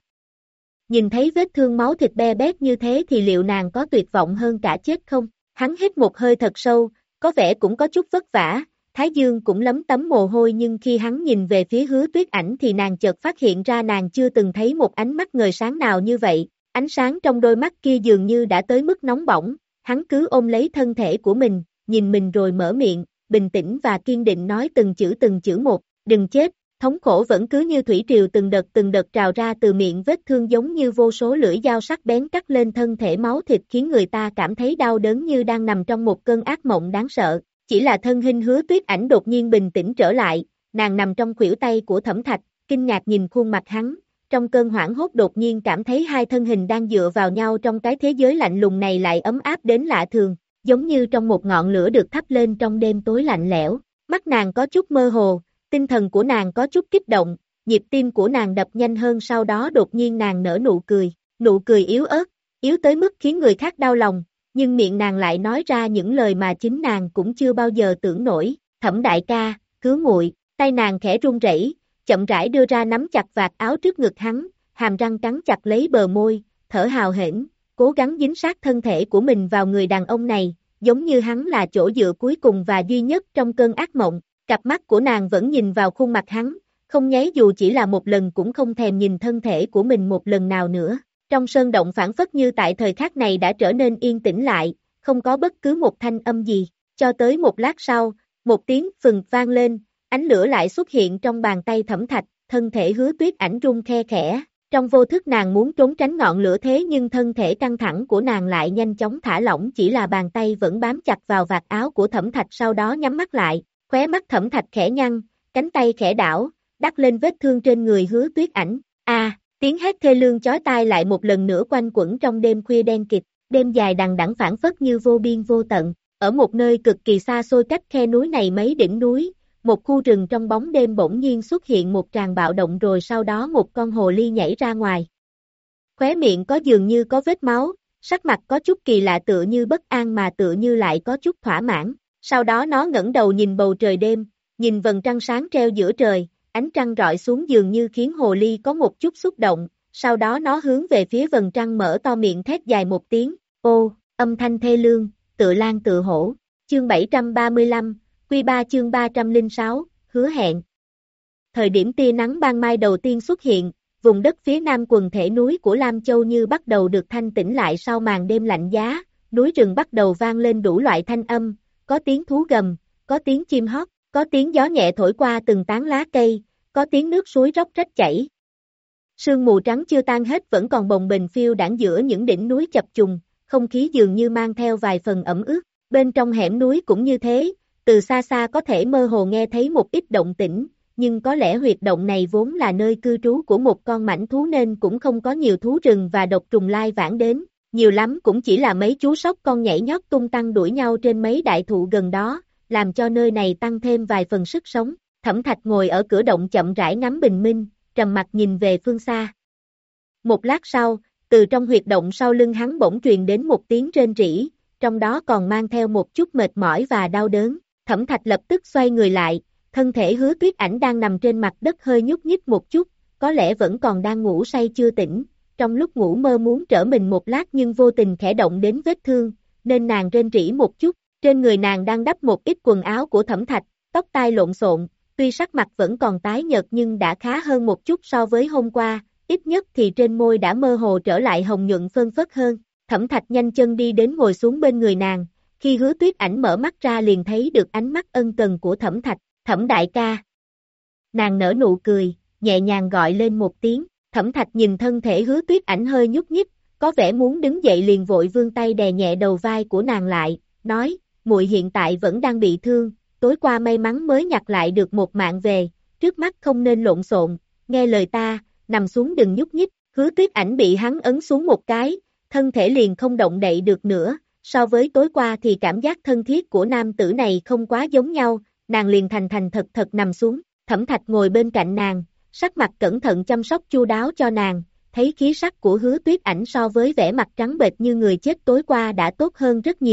Nhìn thấy vết thương máu thịt be bét như thế thì liệu nàng có tuyệt vọng hơn cả chết không? Hắn hít một hơi thật sâu, có vẻ cũng có chút vất vả, thái dương cũng lấm tấm mồ hôi, nhưng khi hắn nhìn về phía Hứa Tuyết Ảnh thì nàng chợt phát hiện ra nàng chưa từng thấy một ánh mắt ngời sáng nào như vậy, ánh sáng trong đôi mắt kia dường như đã tới mức nóng bỏng, hắn cứ ôm lấy thân thể của mình, nhìn mình rồi mở miệng, bình tĩnh và kiên định nói từng chữ từng chữ một, đừng chết. Thống khổ vẫn cứ như thủy triều từng đợt từng đợt trào ra từ miệng vết thương, giống như vô số lưỡi dao sắc bén cắt lên thân thể máu thịt, khiến người ta cảm thấy đau đớn như đang nằm trong một cơn ác mộng đáng sợ. Chỉ là thân hình Hứa Tuyết Ảnh đột nhiên bình tĩnh trở lại, nàng nằm trong khuỷu tay của Thẩm Thạch, kinh ngạc nhìn khuôn mặt hắn, trong cơn hoảng hốt đột nhiên cảm thấy hai thân hình đang dựa vào nhau trong cái thế giới lạnh lùng này lại ấm áp đến lạ thường, giống như trong một ngọn lửa được thắp lên trong đêm tối lạnh lẽo. Mắt nàng có chút mơ hồ, tinh thần của nàng có chút kích động, nhịp tim của nàng đập nhanh hơn, sau đó đột nhiên nàng nở nụ cười, nụ cười yếu ớt, yếu tới mức khiến người khác đau lòng, nhưng miệng nàng lại nói ra những lời mà chính nàng cũng chưa bao giờ tưởng nổi. Thẩm đại ca, cứu muội. Tay nàng khẽ run rẩy, chậm rãi đưa ra nắm chặt vạt áo trước ngực hắn, hàm răng cắn chặt lấy bờ môi, thở hào hển, cố gắng dính sát thân thể của mình vào người đàn ông này, giống như hắn là chỗ dựa cuối cùng và duy nhất trong cơn ác mộng. Cặp mắt của nàng vẫn nhìn vào khuôn mặt hắn, không nháy dù chỉ là một lần, cũng không thèm nhìn thân thể của mình một lần nào nữa. Trong sơn động phảng phất như tại thời khắc này đã trở nên yên tĩnh lại, không có bất cứ một thanh âm gì, cho tới một lát sau, một tiếng phừng vang lên, ánh lửa lại xuất hiện trong bàn tay Thẩm Thạch, thân thể Hứa Tuyết Ảnh run khe khẽ, trong vô thức nàng muốn trốn tránh ngọn lửa, thế nhưng thân thể căng thẳng của nàng lại nhanh chóng thả lỏng, chỉ là bàn tay vẫn bám chặt vào vạt áo của Thẩm Thạch, sau đó nhắm mắt lại. Khóe mắt Thẩm Thạch khẽ nhăn, cánh tay khẽ đảo, đắp lên vết thương trên người Hứa Tuyết Ảnh. A, à, tiếng hét thê lương chói tai lại một lần nữa quanh quẩn trong đêm khuya đen kịt, đêm dài đằng đẵng phảng phất như vô biên vô tận. Ở một nơi cực kỳ xa xôi cách khe núi này mấy đỉnh núi, một khu rừng trong bóng đêm bỗng nhiên xuất hiện một tràng bạo động, rồi sau đó một con hồ ly nhảy ra ngoài. Khóe miệng có dường như có vết máu, sắc mặt có chút kỳ lạ, tựa như bất an mà tựa như lại có chút thỏa mãn. Sau đó nó ngẩng đầu nhìn bầu trời đêm, nhìn vầng trăng sáng treo giữa trời, ánh trăng rọi xuống dường như khiến hồ ly có một chút xúc động, sau đó nó hướng về phía vầng trăng mở to miệng thét dài một tiếng, ô, âm thanh thê lương, tựa lan tựa hổ. Chương bảy trăm ba mươi lăm, Quy ba chương ba trăm lẻ sáu, hứa hẹn. Thời điểm tia nắng ban mai đầu tiên xuất hiện, vùng đất phía nam quần thể núi của Lam Châu như bắt đầu được thanh tĩnh lại sau màn đêm lạnh giá, núi rừng bắt đầu vang lên đủ loại thanh âm, có tiếng thú gầm, có tiếng chim hót, có tiếng gió nhẹ thổi qua từng tán lá cây, có tiếng nước suối róc rách chảy. Sương mù trắng chưa tan hết vẫn còn bồng bềnh phiêu đãng giữa những đỉnh núi chập trùng, không khí dường như mang theo vài phần ẩm ướt. Bên trong hẻm núi cũng như thế, từ xa xa có thể mơ hồ nghe thấy một ít động tĩnh, nhưng có lẽ huyệt động này vốn là nơi cư trú của một con mãnh thú nên cũng không có nhiều thú rừng và độc trùng lai vãng đến, nhiều lắm cũng chỉ là mấy chú sóc con nhảy nhót tung tăng đuổi nhau trên mấy đại thụ gần đó, làm cho nơi này tăng thêm vài phần sức sống. Thẩm Thạch ngồi ở cửa động chậm rãi ngắm bình minh, trầm mặc nhìn về phương xa. Một lát sau, từ trong huyệt động sau lưng hắn bỗng truyền đến một tiếng rên rỉ, trong đó còn mang theo một chút mệt mỏi và đau đớn. Thẩm Thạch lập tức xoay người lại, thân thể Hứa Tuyết Ảnh đang nằm trên mặt đất hơi nhúc nhích một chút, có lẽ vẫn còn đang ngủ say chưa tỉnh. Trong lúc ngủ mơ muốn trở mình một lát nhưng vô tình khẽ động đến vết thương, nên nàng rên rỉ một chút. Trên người nàng đang đắp một ít quần áo của Thẩm Thạch, tóc tai lộn xộn, tuy sắc mặt vẫn còn tái nhợt nhưng đã khá hơn một chút so với hôm qua, ít nhất thì trên môi đã mơ hồ trở lại hồng nhuận phơn phớt hơn. Thẩm Thạch nhanh chân đi đến ngồi xuống bên người nàng, khi Hứa Tuyết Ảnh mở mắt ra liền thấy được ánh mắt ân cần của Thẩm Thạch. Thẩm đại ca. Nàng nở nụ cười, nhẹ nhàng gọi lên một tiếng. Thẩm Thạch nhìn thân thể Hứa Tuyết Ảnh hơi nhúc nhích, có vẻ muốn đứng dậy liền vội vươn tay đè nhẹ đầu vai của nàng lại, nói, muội hiện tại vẫn đang bị thương, tối qua may mắn mới nhặt lại được một mạng về, trước mắt không nên lộn xộn, nghe lời ta, nằm xuống đừng nhúc nhích. Hứa Tuyết Ảnh bị hắn ấn xuống một cái, thân thể liền không động đậy được nữa, so với tối qua thì cảm giác thân thiết của nam tử này không quá giống nhau, nàng liền thành thành thật thật nằm xuống. Thẩm Thạch ngồi bên cạnh nàng, sắc mặt cẩn thận chăm sóc chu đáo cho nàng, thấy khí sắc của Hứa Tuyết Ảnh so với vẻ mặt trắng bệch như người chết tối qua đã tốt hơn rất nhiều,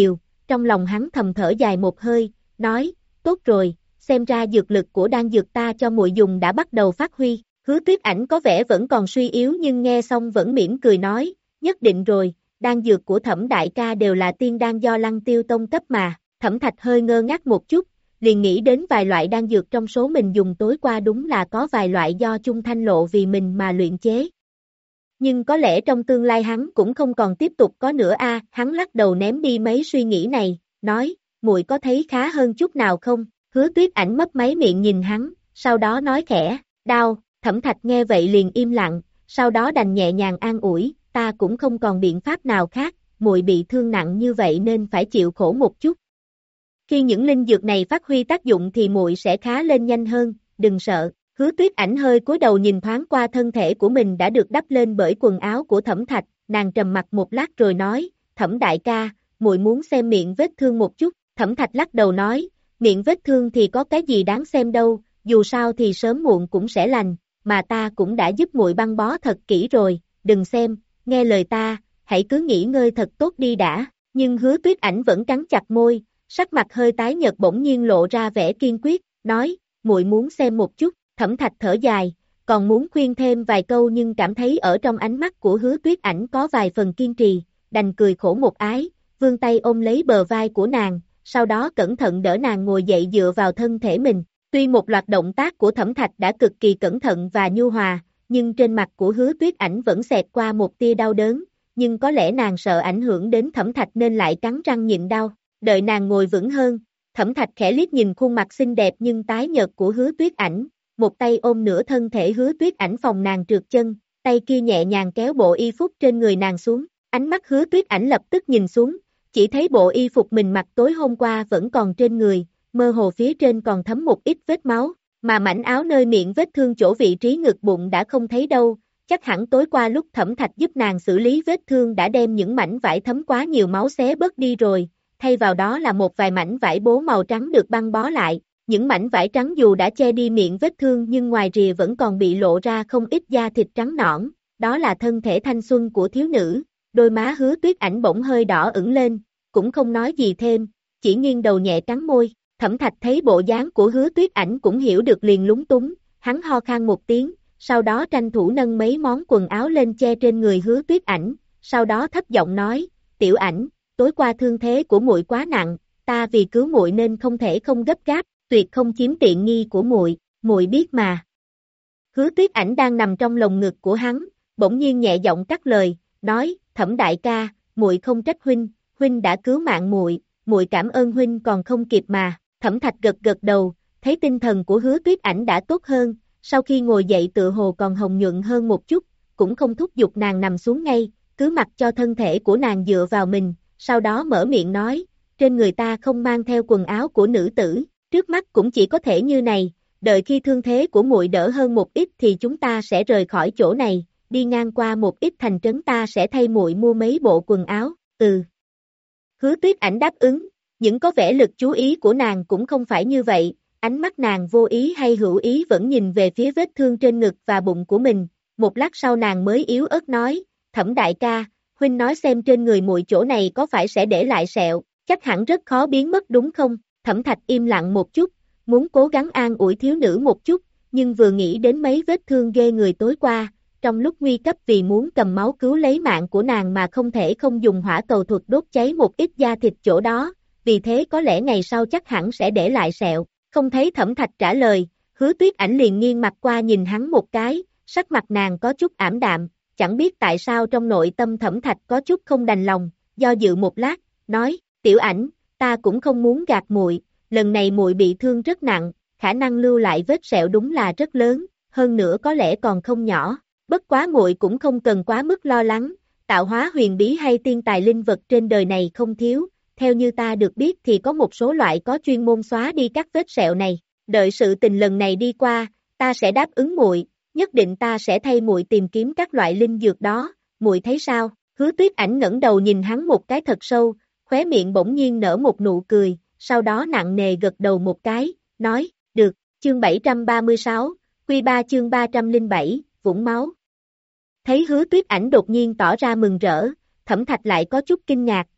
trong lòng hắn thầm thở dài một hơi, nói, tốt rồi, xem ra dược lực của đan dược ta cho muội dùng đã bắt đầu phát huy. Hứa Tuyết Ảnh có vẻ vẫn còn suy yếu nhưng nghe xong vẫn mỉm cười nói, nhất định rồi, đan dược của Thẩm đại ca đều là tiên đan do Lăng Tiêu Tông cấp mà. Thẩm Thạch hơi ngơ ngác một chút, liền nghĩ đến vài loại đan dược trong số mình dùng tối qua đúng là có vài loại do Chung Thanh Lộ vì mình mà luyện chế. Nhưng có lẽ trong tương lai hắn cũng không còn tiếp tục có nữa a, hắn lắc đầu ném đi mấy suy nghĩ này, nói, muội có thấy khá hơn chút nào không? Hứa Tuyết Ảnh mấp máy miệng nhìn hắn, sau đó nói khẽ, đau. Thẩm Thạch nghe vậy liền im lặng, sau đó đành nhẹ nhàng an ủi, ta cũng không còn biện pháp nào khác, muội bị thương nặng như vậy nên phải chịu khổ một chút. Khi những linh dược này phát huy tác dụng thì muội sẽ khá lên nhanh hơn, đừng sợ. Hứa Tuyết Ảnh hơi cúi đầu nhìn thoáng qua thân thể của mình đã được đắp lên bởi quần áo của Thẩm Thạch, nàng trầm mặt một lát rồi nói, Thẩm đại ca, muội muốn xem miệng vết thương một chút. Thẩm Thạch lắc đầu nói, miệng vết thương thì có cái gì đáng xem đâu, dù sao thì sớm muộn cũng sẽ lành, mà ta cũng đã giúp muội băng bó thật kỹ rồi, đừng xem, nghe lời ta, hãy cứ nghỉ ngơi thật tốt đi đã. Nhưng Hứa Tuyết Ảnh vẫn cắn chặt môi, sắc mặt hơi tái nhợt bỗng nhiên lộ ra vẻ kiên quyết, nói, muội muốn xem một chút. Thẩm Thạch thở dài, còn muốn khuyên thêm vài câu nhưng cảm thấy ở trong ánh mắt của Hứa Tuyết Ảnh có vài phần kiên trì, đành cười khổ một ái, vươn tay ôm lấy bờ vai của nàng, sau đó cẩn thận đỡ nàng ngồi dậy dựa vào thân thể mình. Tuy một loạt động tác của Thẩm Thạch đã cực kỳ cẩn thận và nhu hòa, nhưng trên mặt của Hứa Tuyết Ảnh vẫn xẹt qua một tia đau đớn, nhưng có lẽ nàng sợ ảnh hưởng đến Thẩm Thạch nên lại cắn răng nhịn đau. Đợi nàng ngồi vững hơn, Thẩm Thạch khẽ liếc nhìn khuôn mặt xinh đẹp nhưng tái nhợt của Hứa Tuyết Ảnh, một tay ôm nửa thân thể Hứa Tuyết Ảnh phòng nàng trượt chân, tay kia nhẹ nhàng kéo bộ y phục trên người nàng xuống, ánh mắt Hứa Tuyết Ảnh lập tức nhìn xuống, chỉ thấy bộ y phục mình mặc tối hôm qua vẫn còn trên người, mơ hồ phía trên còn thấm một ít vết máu, mà mảnh áo nơi miệng vết thương chỗ vị trí ngực bụng đã không thấy đâu, chắc hẳn tối qua lúc Thẩm Thạch giúp nàng xử lý vết thương đã đem những mảnh vải thấm quá nhiều máu xé bớt đi rồi, thay vào đó là một vài mảnh vải bố màu trắng được băng bó lại. Những mảnh vải trắng dù đã che đi miệng vết thương nhưng ngoài rìa vẫn còn bị lộ ra không ít da thịt trắng nõn, đó là thân thể thanh xuân của thiếu nữ. Đôi má Hứa Tuyết Ảnh bỗng hơi đỏ ửng lên, cũng không nói gì thêm, chỉ nghiêng đầu nhẹ cắn môi. Thẩm Thạch thấy bộ dáng của Hứa Tuyết Ảnh cũng hiểu được liền lúng túng, hắn ho khan một tiếng, sau đó tranh thủ nâng mấy món quần áo lên che trên người Hứa Tuyết Ảnh, sau đó thấp giọng nói, Tiểu Ảnh, tối qua thương thế của muội quá nặng, ta vì cứu muội nên không thể không gấp gáp, tuyệt không chiếm tiện nghi của muội, muội biết mà. Hứa Tuyết Ảnh đang nằm trong lồng ngực của hắn, bỗng nhiên nhẹ giọng cắt lời, nói, Thẩm đại ca, muội không trách huynh, huynh đã cứu mạng muội, muội cảm ơn huynh còn không kịp mà. Thẩm Thạch gật gật đầu, thấy tinh thần của Hứa Tuyết Ảnh đã tốt hơn, sau khi ngồi dậy tựa hồ còn hồng nhuận hơn một chút, cũng không thúc giục nàng nằm xuống ngay, cứ mặc cho thân thể của nàng dựa vào mình, sau đó mở miệng nói, trên người ta không mang theo quần áo của nữ tử, trước mắt cũng chỉ có thể như này, đợi khi thương thế của muội đỡ hơn một ít thì chúng ta sẽ rời khỏi chỗ này, đi ngang qua một ít thành trấn ta sẽ thay muội mua mấy bộ quần áo. Ừ. Hứa Tuyết Ảnh đáp ứng, những có vẻ lực chú ý của nàng cũng không phải như vậy, ánh mắt nàng vô ý hay hữu ý vẫn nhìn về phía vết thương trên ngực và bụng của mình, một lát sau nàng mới yếu ớt nói, Thẩm đại ca, huynh nói xem trên người muội chỗ này có phải sẽ để lại sẹo, chắc hẳn rất khó biến mất đúng không? Thẩm Thạch im lặng một chút, muốn cố gắng an ủi thiếu nữ một chút, nhưng vừa nghĩ đến mấy vết thương ghê người tối qua, trong lúc nguy cấp vì muốn cầm máu cứu lấy mạng của nàng mà không thể không dùng hỏa cầu thuật đốt cháy một ít da thịt chỗ đó, vì thế có lẽ ngày sau chắc hẳn sẽ để lại sẹo. Không thấy Thẩm Thạch trả lời, Hứa Tuyết Ảnh liền nghiêng mặt qua nhìn hắn một cái, sắc mặt nàng có chút ảm đạm, chẳng biết tại sao trong nội tâm Thẩm Thạch có chút không đành lòng, do dự một lát, nói, Tiểu Ảnh, ta cũng không muốn gạt muội, lần này muội bị thương rất nặng, khả năng lưu lại vết sẹo đúng là rất lớn, hơn nữa có lẽ còn không nhỏ, bất quá muội cũng không cần quá mức lo lắng, tạo hóa huyền bí hay tiên tài linh vật trên đời này không thiếu, theo như ta được biết thì có một số loại có chuyên môn xóa đi các vết sẹo này, đợi sự tình lần này đi qua, ta sẽ đáp ứng muội, nhất định ta sẽ thay muội tìm kiếm các loại linh dược đó, muội thấy sao? Hứa Tuyết Ảnh ngẩng đầu nhìn hắn một cái thật sâu, khóe miệng bỗng nhiên nở một nụ cười, sau đó nặng nề gật đầu một cái, nói, được, chương bảy trăm ba mươi sáu, quy ba chương ba trăm lẻ bảy, vũng máu. Thấy Hứa Tuyết Ảnh đột nhiên tỏ ra mừng rỡ, Thẩm Thạch lại có chút kinh ngạc,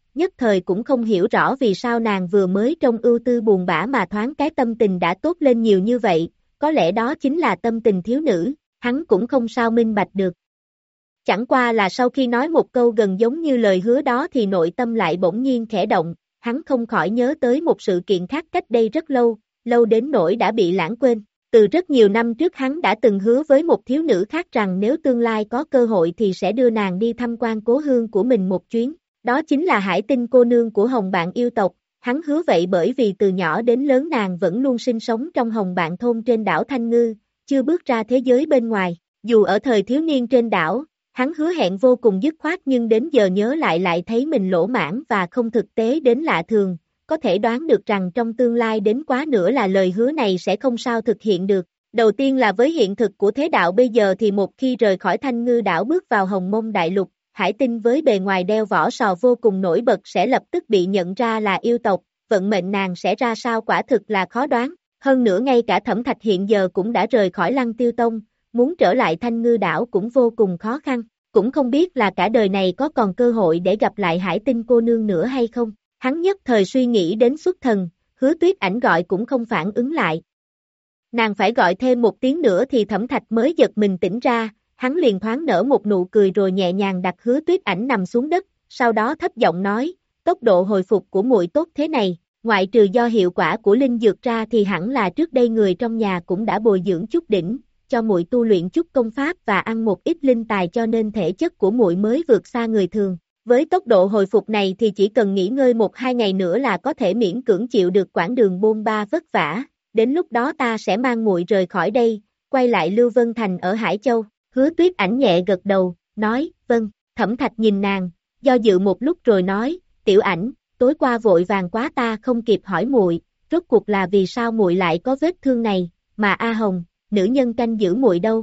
nhất thời cũng không hiểu rõ vì sao nàng vừa mới trong ưu tư buồn bã mà thoáng cái tâm tình đã tốt lên nhiều như vậy, có lẽ đó chính là tâm tình thiếu nữ, hắn cũng không sao minh bạch được. Chẳng qua là sau khi nói một câu gần giống như lời hứa đó thì nội tâm lại bỗng nhiên khẽ động, hắn không khỏi nhớ tới một sự kiện khác cách đây rất lâu, lâu đến nỗi đã bị lãng quên. Từ rất nhiều năm trước hắn đã từng hứa với một thiếu nữ khác rằng nếu tương lai có cơ hội thì sẽ đưa nàng đi tham quan cố hương của mình một chuyến. Đó chính là Hải Tinh cô nương của Hồng Bạn yêu tộc. Hắn hứa vậy bởi vì từ nhỏ đến lớn nàng vẫn luôn sinh sống trong Hồng Bạn thôn trên đảo Thanh Ngư, chưa bước ra thế giới bên ngoài. Dù ở thời thiếu niên trên đảo, hắn hứa hẹn vô cùng dứt khoát nhưng đến giờ nhớ lại lại thấy mình lỗ mãn và không thực tế đến lạ thường. Có thể đoán được rằng trong tương lai đến quá nữa là lời hứa này sẽ không sao thực hiện được. Đầu tiên là với hiện thực của thế đạo bây giờ thì một khi rời khỏi Thanh Ngư đảo bước vào Hồng Mông Đại Lục, Hải Tinh với bề ngoài đeo vỏ sò vô cùng nổi bật sẽ lập tức bị nhận ra là yêu tộc, vận mệnh nàng sẽ ra sao quả thực là khó đoán. Hơn nữa ngay cả Thẩm Thạch hiện giờ cũng đã rời khỏi Lăng Tiêu Tông, muốn trở lại Thanh Ngư đảo cũng vô cùng khó khăn, cũng không biết là cả đời này có còn cơ hội để gặp lại Hải Tinh cô nương nữa hay không. Hắn nhất thời suy nghĩ đến xuất thần, Hứa Tuyết Ảnh gọi cũng không phản ứng lại. Nàng phải gọi thêm một tiếng nữa thì Thẩm Thạch mới giật mình tỉnh ra, hắn liền thoáng nở một nụ cười rồi nhẹ nhàng đặt Hứa Tuyết Ảnh nằm xuống đất, sau đó thấp giọng nói, tốc độ hồi phục của muội tốt thế này, ngoại trừ do hiệu quả của linh dược ra thì hẳn là trước đây người trong nhà cũng đã bồi dưỡng chút đỉnh, cho muội tu luyện chút công pháp và ăn một ít linh tài cho nên thể chất của muội mới vượt xa người thường. Với tốc độ hồi phục này thì chỉ cần nghỉ ngơi một hai ngày nữa là có thể miễn cưỡng chịu được quãng đường bôn ba vất vả, đến lúc đó ta sẽ mang muội rời khỏi đây, quay lại Lưu Vân Thành ở Hải Châu. Hứa Tuyết Ảnh nhẹ gật đầu, nói, vâng. Thẩm Thạch nhìn nàng, do dự một lúc rồi nói, Tiểu Ảnh, tối qua vội vàng quá ta không kịp hỏi muội, rốt cuộc là vì sao muội lại có vết thương này, mà A Hồng, nữ nhân canh giữ muội đâu?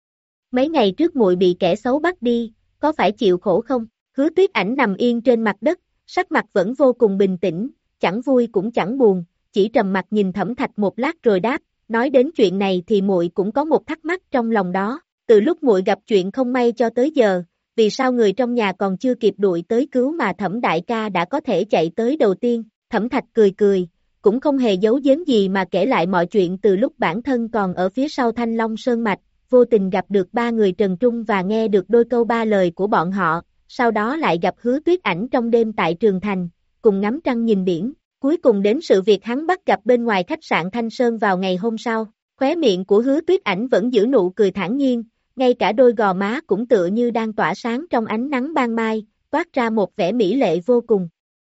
Mấy ngày trước muội bị kẻ xấu bắt đi, có phải chịu khổ không? Hứa Tuyết Ảnh nằm yên trên mặt đất, sắc mặt vẫn vô cùng bình tĩnh, chẳng vui cũng chẳng buồn, chỉ trầm mặt nhìn Thẩm Thạch một lát rồi đáp, nói đến chuyện này thì muội cũng có một thắc mắc trong lòng đó, từ lúc muội gặp chuyện không may cho tới giờ, vì sao người trong nhà còn chưa kịp đuổi tới cứu mà Thẩm đại ca đã có thể chạy tới đầu tiên? Thẩm Thạch cười cười, cũng không hề giấu giếm gì mà kể lại mọi chuyện từ lúc bản thân còn ở phía sau Thanh Long Sơn Mạch, vô tình gặp được ba người Trần Trung và nghe được đôi câu ba lời của bọn họ. Sau đó lại gặp Hứa Tuyết Ảnh trong đêm tại Trường Thành, cùng ngắm trăng nhìn biển, cuối cùng đến sự việc hắn bắt gặp bên ngoài khách sạn Thanh Sơn vào ngày hôm sau, khóe miệng của Hứa Tuyết Ảnh vẫn giữ nụ cười thản nhiên, ngay cả đôi gò má cũng tựa như đang tỏa sáng trong ánh nắng ban mai, toát ra một vẻ mỹ lệ vô cùng.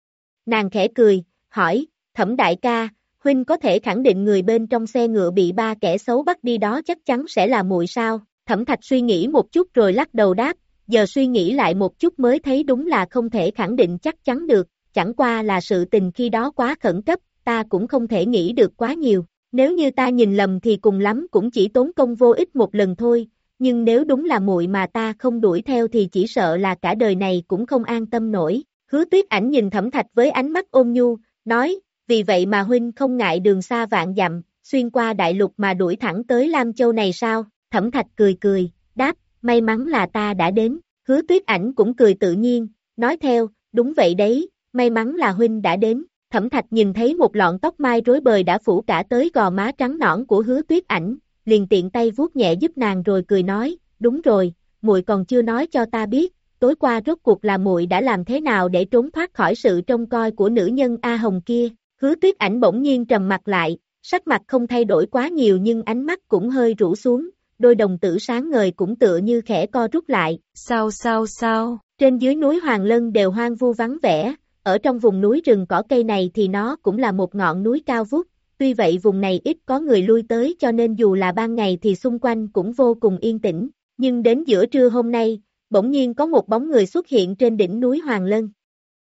Nàng khẽ cười, hỏi, Thẩm đại ca, huynh có thể khẳng định người bên trong xe ngựa bị ba kẻ xấu bắt đi đó chắc chắn sẽ là muội sao? Thẩm Thạch suy nghĩ một chút rồi lắc đầu đáp, giờ suy nghĩ lại một chút mới thấy đúng là không thể khẳng định chắc chắn được, chẳng qua là sự tình khi đó quá khẩn cấp, ta cũng không thể nghĩ được quá nhiều, nếu như ta nhìn lầm thì cùng lắm cũng chỉ tốn công vô ích một lần thôi, nhưng nếu đúng là muội mà ta không đuổi theo thì chỉ sợ là cả đời này cũng không an tâm nổi. Hứa Tuyết Ảnh nhìn Thẩm Thạch với ánh mắt ôn nhu, nói, vì vậy mà huynh không ngại đường xa vạn dặm, xuyên qua đại lục mà đuổi thẳng tới Lam Châu này sao? Thẩm Thạch cười cười, đáp, may mắn là ta đã đến. Hứa Tuyết Ảnh cũng cười tự nhiên, nói theo, đúng vậy đấy, may mắn là huynh đã đến. Thẩm Thạch nhìn thấy một lọn tóc mai rối bời đã phủ cả tới gò má trắng nõn của Hứa Tuyết Ảnh, liền tiện tay vuốt nhẹ giúp nàng rồi cười nói, đúng rồi, muội còn chưa nói cho ta biết, tối qua rốt cuộc là muội đã làm thế nào để trốn thoát khỏi sự trông coi của nữ nhân A Hồng kia. Hứa Tuyết Ảnh bỗng nhiên trầm mặt lại, sắc mặt không thay đổi quá nhiều nhưng ánh mắt cũng hơi rũ xuống, đôi đồng tử sáng ngời cũng tựa như khẽ co rút lại. Sao sao sao? Trên dưới núi Hoàng Lân đều hoang vu vắng vẻ, ở trong vùng núi rừng cỏ cây này thì nó cũng là một ngọn núi cao vút, tuy vậy vùng này ít có người lui tới cho nên dù là ban ngày thì xung quanh cũng vô cùng yên tĩnh, nhưng đến giữa trưa hôm nay, bỗng nhiên có một bóng người xuất hiện trên đỉnh núi Hoàng Lân.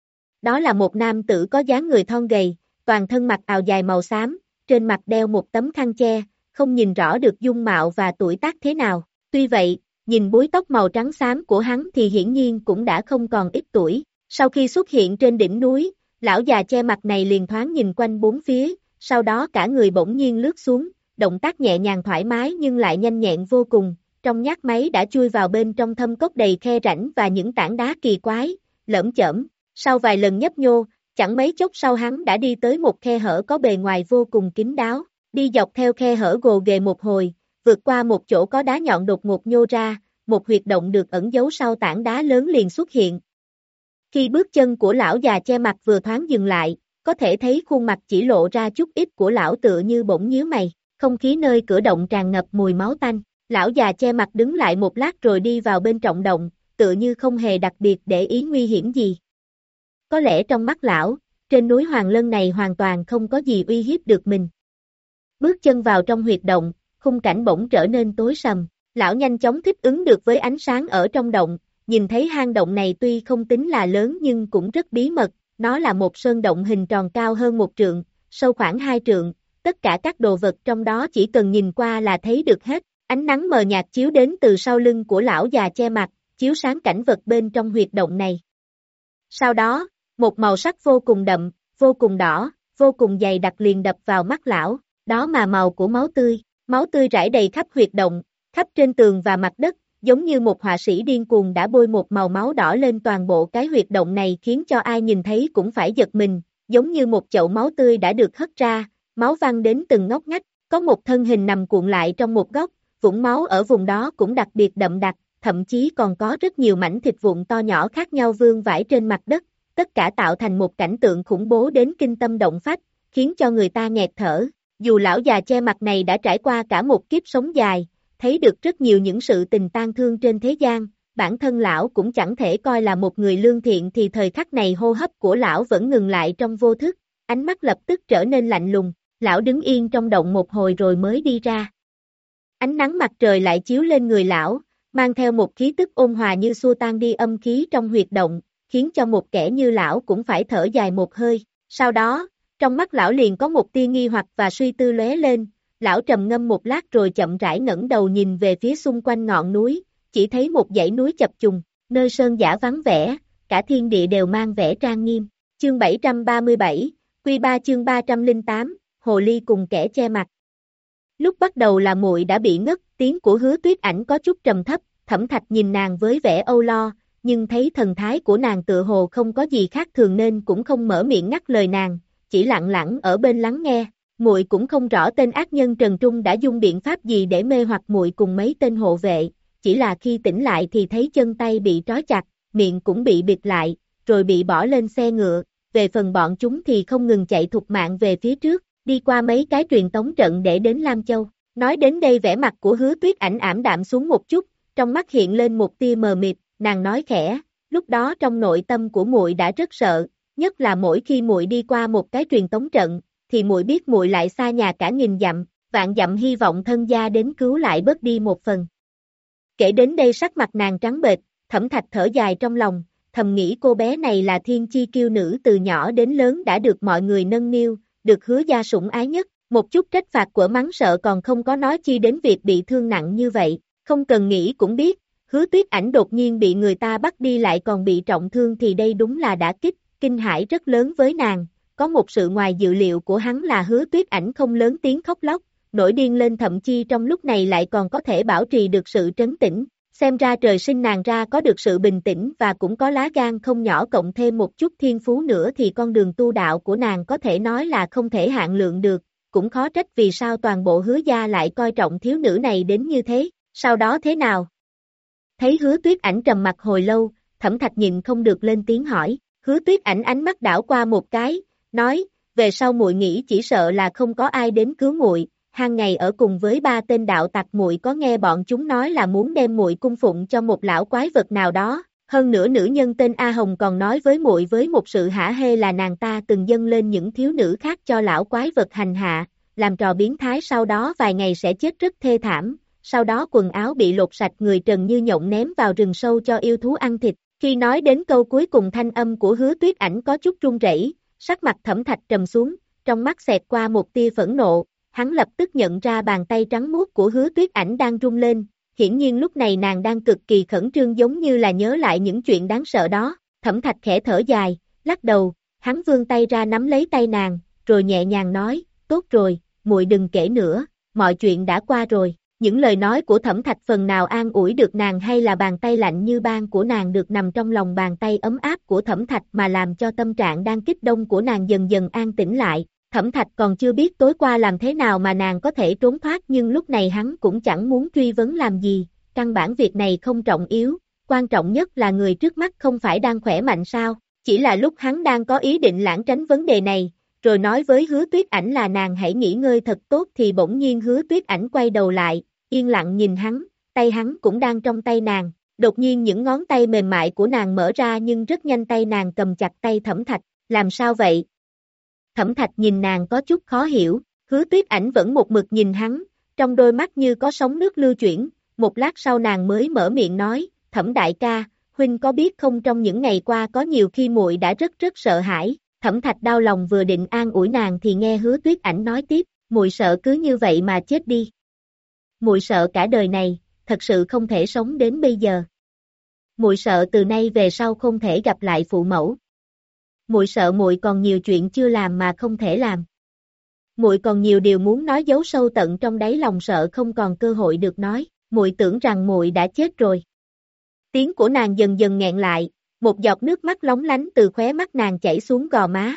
Đó là một nam tử có dáng người thon gầy, toàn thân mặc áo dài màu xám, trên mặt đeo một tấm khăn che, không nhìn rõ được dung mạo và tuổi tác thế nào. Tuy vậy, nhìn búi tóc màu trắng xám của hắn thì hiển nhiên cũng đã không còn ít tuổi. Sau khi xuất hiện trên đỉnh núi, lão già che mặt này liền thoáng nhìn quanh bốn phía, sau đó cả người bỗng nhiên lướt xuống, động tác nhẹ nhàng thoải mái nhưng lại nhanh nhẹn vô cùng, trong nhát máy đã chui vào bên trong thâm cốc đầy khe rãnh và những tảng đá kỳ quái, lởm chởm. Sau vài lần nhấp nhô, chẳng mấy chốc sau hắn đã đi tới một khe hở có bề ngoài vô cùng kín đáo, đi dọc theo khe hở gồ ghề một hồi, vượt qua một chỗ có đá nhọn đột ngột nhô ra, một huyệt động được ẩn giấu sau tảng đá lớn liền xuất hiện. Khi bước chân của lão già che mặt vừa thoáng dừng lại, có thể thấy khuôn mặt chỉ lộ ra chút ít của lão tựa như bỗng nhíu mày, không khí nơi cửa động tràn ngập mùi máu tanh, lão già che mặt đứng lại một lát rồi đi vào bên trong động, tựa như không hề đặc biệt để ý nguy hiểm gì. Có lẽ trong mắt lão, trên núi Hoàng Lân này hoàn toàn không có gì uy hiếp được mình. Bước chân vào trong huyệt động, khung cảnh bỗng trở nên tối sầm, lão nhanh chóng thích ứng được với ánh sáng ở trong động, nhìn thấy hang động này tuy không tính là lớn nhưng cũng rất bí mật, nó là một sơn động hình tròn cao hơn một trượng, sâu khoảng hai trượng, tất cả các đồ vật trong đó chỉ cần nhìn qua là thấy được hết, ánh nắng mờ nhạt chiếu đến từ sau lưng của lão già che mặt, chiếu sáng cảnh vật bên trong huyệt động này. Sau đó, một màu sắc vô cùng đậm, vô cùng đỏ, vô cùng dày đặc liền đập vào mắt lão, đó mà màu của máu tươi, máu tươi rải đầy khắp huyệt động, khắp trên tường và mặt đất, giống như một họa sĩ điên cuồng đã bôi một màu máu đỏ lên toàn bộ cái huyệt động này khiến cho ai nhìn thấy cũng phải giật mình, giống như một chậu máu tươi đã được hất ra, máu văng đến từng ngóc ngách, có một thân hình nằm cuộn lại trong một góc, vũng máu ở vùng đó cũng đặc biệt đậm đặc, thậm chí còn có rất nhiều mảnh thịt vụn to nhỏ khác nhau vương vãi trên mặt đất, tất cả tạo thành một cảnh tượng khủng bố đến kinh tâm động phách, khiến cho người ta nghẹt thở. Dù lão già che mặt này đã trải qua cả một kiếp sống dài, thấy được rất nhiều những sự tình tang thương trên thế gian, bản thân lão cũng chẳng thể coi là một người lương thiện thì thời khắc này hô hấp của lão vẫn ngừng lại trong vô thức, ánh mắt lập tức trở nên lạnh lùng, lão đứng yên trong động một hồi rồi mới đi ra. Ánh nắng mặt trời lại chiếu lên người lão, mang theo một khí tức ôn hòa như xua tan đi âm khí trong huyệt động, khiến cho một kẻ như lão cũng phải thở dài một hơi, sau đó, trong mắt lão liền có một tia nghi hoặc và suy tư lóe lên, lão trầm ngâm một lát rồi chậm rãi ngẩng đầu nhìn về phía xung quanh ngọn núi, chỉ thấy một dãy núi chập trùng, nơi sơn dã vắng vẻ, cả thiên địa đều mang vẻ trang nghiêm. Chương bảy trăm ba mươi bảy, Quy ba chương ba trăm lẻ tám, Hồ Ly cùng kẻ che mặt. Lúc bắt đầu là muội đã bị ngất, tiếng của Hứa Tuyết Ảnh có chút trầm thấp, Thẩm Thạch nhìn nàng với vẻ âu lo, nhưng thấy thần thái của nàng tựa hồ không có gì khác thường nên cũng không mở miệng ngắt lời nàng, chỉ lặng lặng ở bên lắng nghe. Muội cũng không rõ tên ác nhân Trần Trung đã dùng biện pháp gì để mê hoặc muội cùng mấy tên hộ vệ, chỉ là khi tỉnh lại thì thấy chân tay bị trói chặt, miệng cũng bị bịt lại, rồi bị bỏ lên xe ngựa, về phần bọn chúng thì không ngừng chạy thục mạng về phía trước, đi qua mấy cái truyền tống trận để đến Lam Châu. Nói đến đây vẻ mặt của Hứa Tuyết Ảnh ảm đạm xuống một chút, trong mắt hiện lên một tia mờ mịt, nàng nói khẽ, lúc đó trong nội tâm của muội đã rất sợ, nhất là mỗi khi muội đi qua một cái truyền tống trận, thì muội biết muội lại xa nhà cả nghìn dặm, vạn dặm hy vọng thân gia đến cứu lại bớt đi một phần. Kể đến đây sắc mặt nàng trắng bệch, Thẩm Thạch thở dài trong lòng, thầm nghĩ cô bé này là thiên chi kiêu nữ từ nhỏ đến lớn đã được mọi người nâng niu, được Hứa gia sủng ái nhất, một chút trách phạt của mắng sợ còn không có nói chi đến việc bị thương nặng như vậy, không cần nghĩ cũng biết, Hứa Tuyết Ảnh đột nhiên bị người ta bắt đi lại còn bị trọng thương thì đây đúng là đả kích, kinh hãi rất lớn với nàng. Có một sự ngoài dự liệu của hắn là Hứa Tuyết Ảnh không lớn tiếng khóc lóc, nổi điên lên thậm chí trong lúc này lại còn có thể bảo trì được sự trấn tĩnh, xem ra trời sinh nàng ra có được sự bình tĩnh và cũng có lá gan không nhỏ cộng thêm một chút thiên phú nữa thì con đường tu đạo của nàng có thể nói là không thể hạn lượng được, cũng khó trách vì sao toàn bộ Hứa gia lại coi trọng thiếu nữ này đến như thế, sau đó thế nào? Thấy Hứa Tuyết Ảnh trầm mặc hồi lâu, Thẩm Thạch nhịn không được lên tiếng hỏi, Hứa Tuyết Ảnh ánh mắt đảo qua một cái, nói, về sau muội nghĩ chỉ sợ là không có ai đến cứu muội, hàng ngày ở cùng với ba tên đạo tặc muội có nghe bọn chúng nói là muốn đem muội cung phụng cho một lão quái vật nào đó, hơn nữa nữ nhân tên A Hồng còn nói với muội với một sự hả hê là nàng ta từng dâng lên những thiếu nữ khác cho lão quái vật hành hạ, làm trò biến thái sau đó vài ngày sẽ chết rất thê thảm, sau đó quần áo bị lột sạch người trần như nhộng ném vào rừng sâu cho yêu thú ăn thịt. Khi nói đến câu cuối cùng thanh âm của Hứa Tuyết Ảnh có chút run rẩy, sắc mặt Thẩm Thạch trầm xuống, trong mắt xẹt qua một tia phẫn nộ, hắn lập tức nhận ra bàn tay trắng muốt của Hứa Tuyết Ảnh đang rung lên, hiển nhiên lúc này nàng đang cực kỳ khẩn trương giống như là nhớ lại những chuyện đáng sợ đó, Thẩm Thạch khẽ thở dài, lắc đầu, hắn vươn tay ra nắm lấy tay nàng, rồi nhẹ nhàng nói, tốt rồi, muội đừng kể nữa, mọi chuyện đã qua rồi, Những lời nói của Thẩm Thạch phần nào an ủi được nàng hay là bàn tay lạnh như băng của nàng được nằm trong lòng bàn tay ấm áp của Thẩm Thạch mà làm cho tâm trạng đang kích động của nàng dần dần an tĩnh lại. Thẩm Thạch còn chưa biết tối qua làm thế nào mà nàng có thể trốn thoát nhưng lúc này hắn cũng chẳng muốn truy vấn làm gì, căn bản việc này không trọng yếu, quan trọng nhất là người trước mắt không phải đang khỏe mạnh sao, chỉ là lúc hắn đang có ý định lảng tránh vấn đề này, rồi nói với Hứa Tuyết Ảnh là nàng hãy nghỉ ngơi thật tốt thì bỗng nhiên Hứa Tuyết Ảnh quay đầu lại, yên lặng nhìn hắn, tay hắn cũng đang trong tay nàng, đột nhiên những ngón tay mềm mại của nàng mở ra nhưng rất nhanh tay nàng cầm chặt tay Thẩm Thạch, làm sao vậy? Thẩm Thạch nhìn nàng có chút khó hiểu, Hứa Tuyết Ảnh vẫn một mực nhìn hắn, trong đôi mắt như có sóng nước lưu chuyển, một lát sau nàng mới mở miệng nói, Thẩm đại ca, huynh có biết không trong những ngày qua có nhiều khi muội đã rất rất sợ hãi. Thẩm Thạch đau lòng vừa định an ủi nàng thì nghe Hứa Tuyết Ảnh nói tiếp, muội sợ cứ như vậy mà chết đi. Muội sợ cả đời này, thật sự không thể sống đến bây giờ. Muội sợ từ nay về sau không thể gặp lại phụ mẫu. Muội sợ muội còn nhiều chuyện chưa làm mà không thể làm. Muội còn nhiều điều muốn nói giấu sâu tận trong đáy lòng sợ không còn cơ hội được nói, muội tưởng rằng muội đã chết rồi. Tiếng của nàng dần dần nghẹn lại, một giọt nước mắt lóng lánh từ khóe mắt nàng chảy xuống gò má.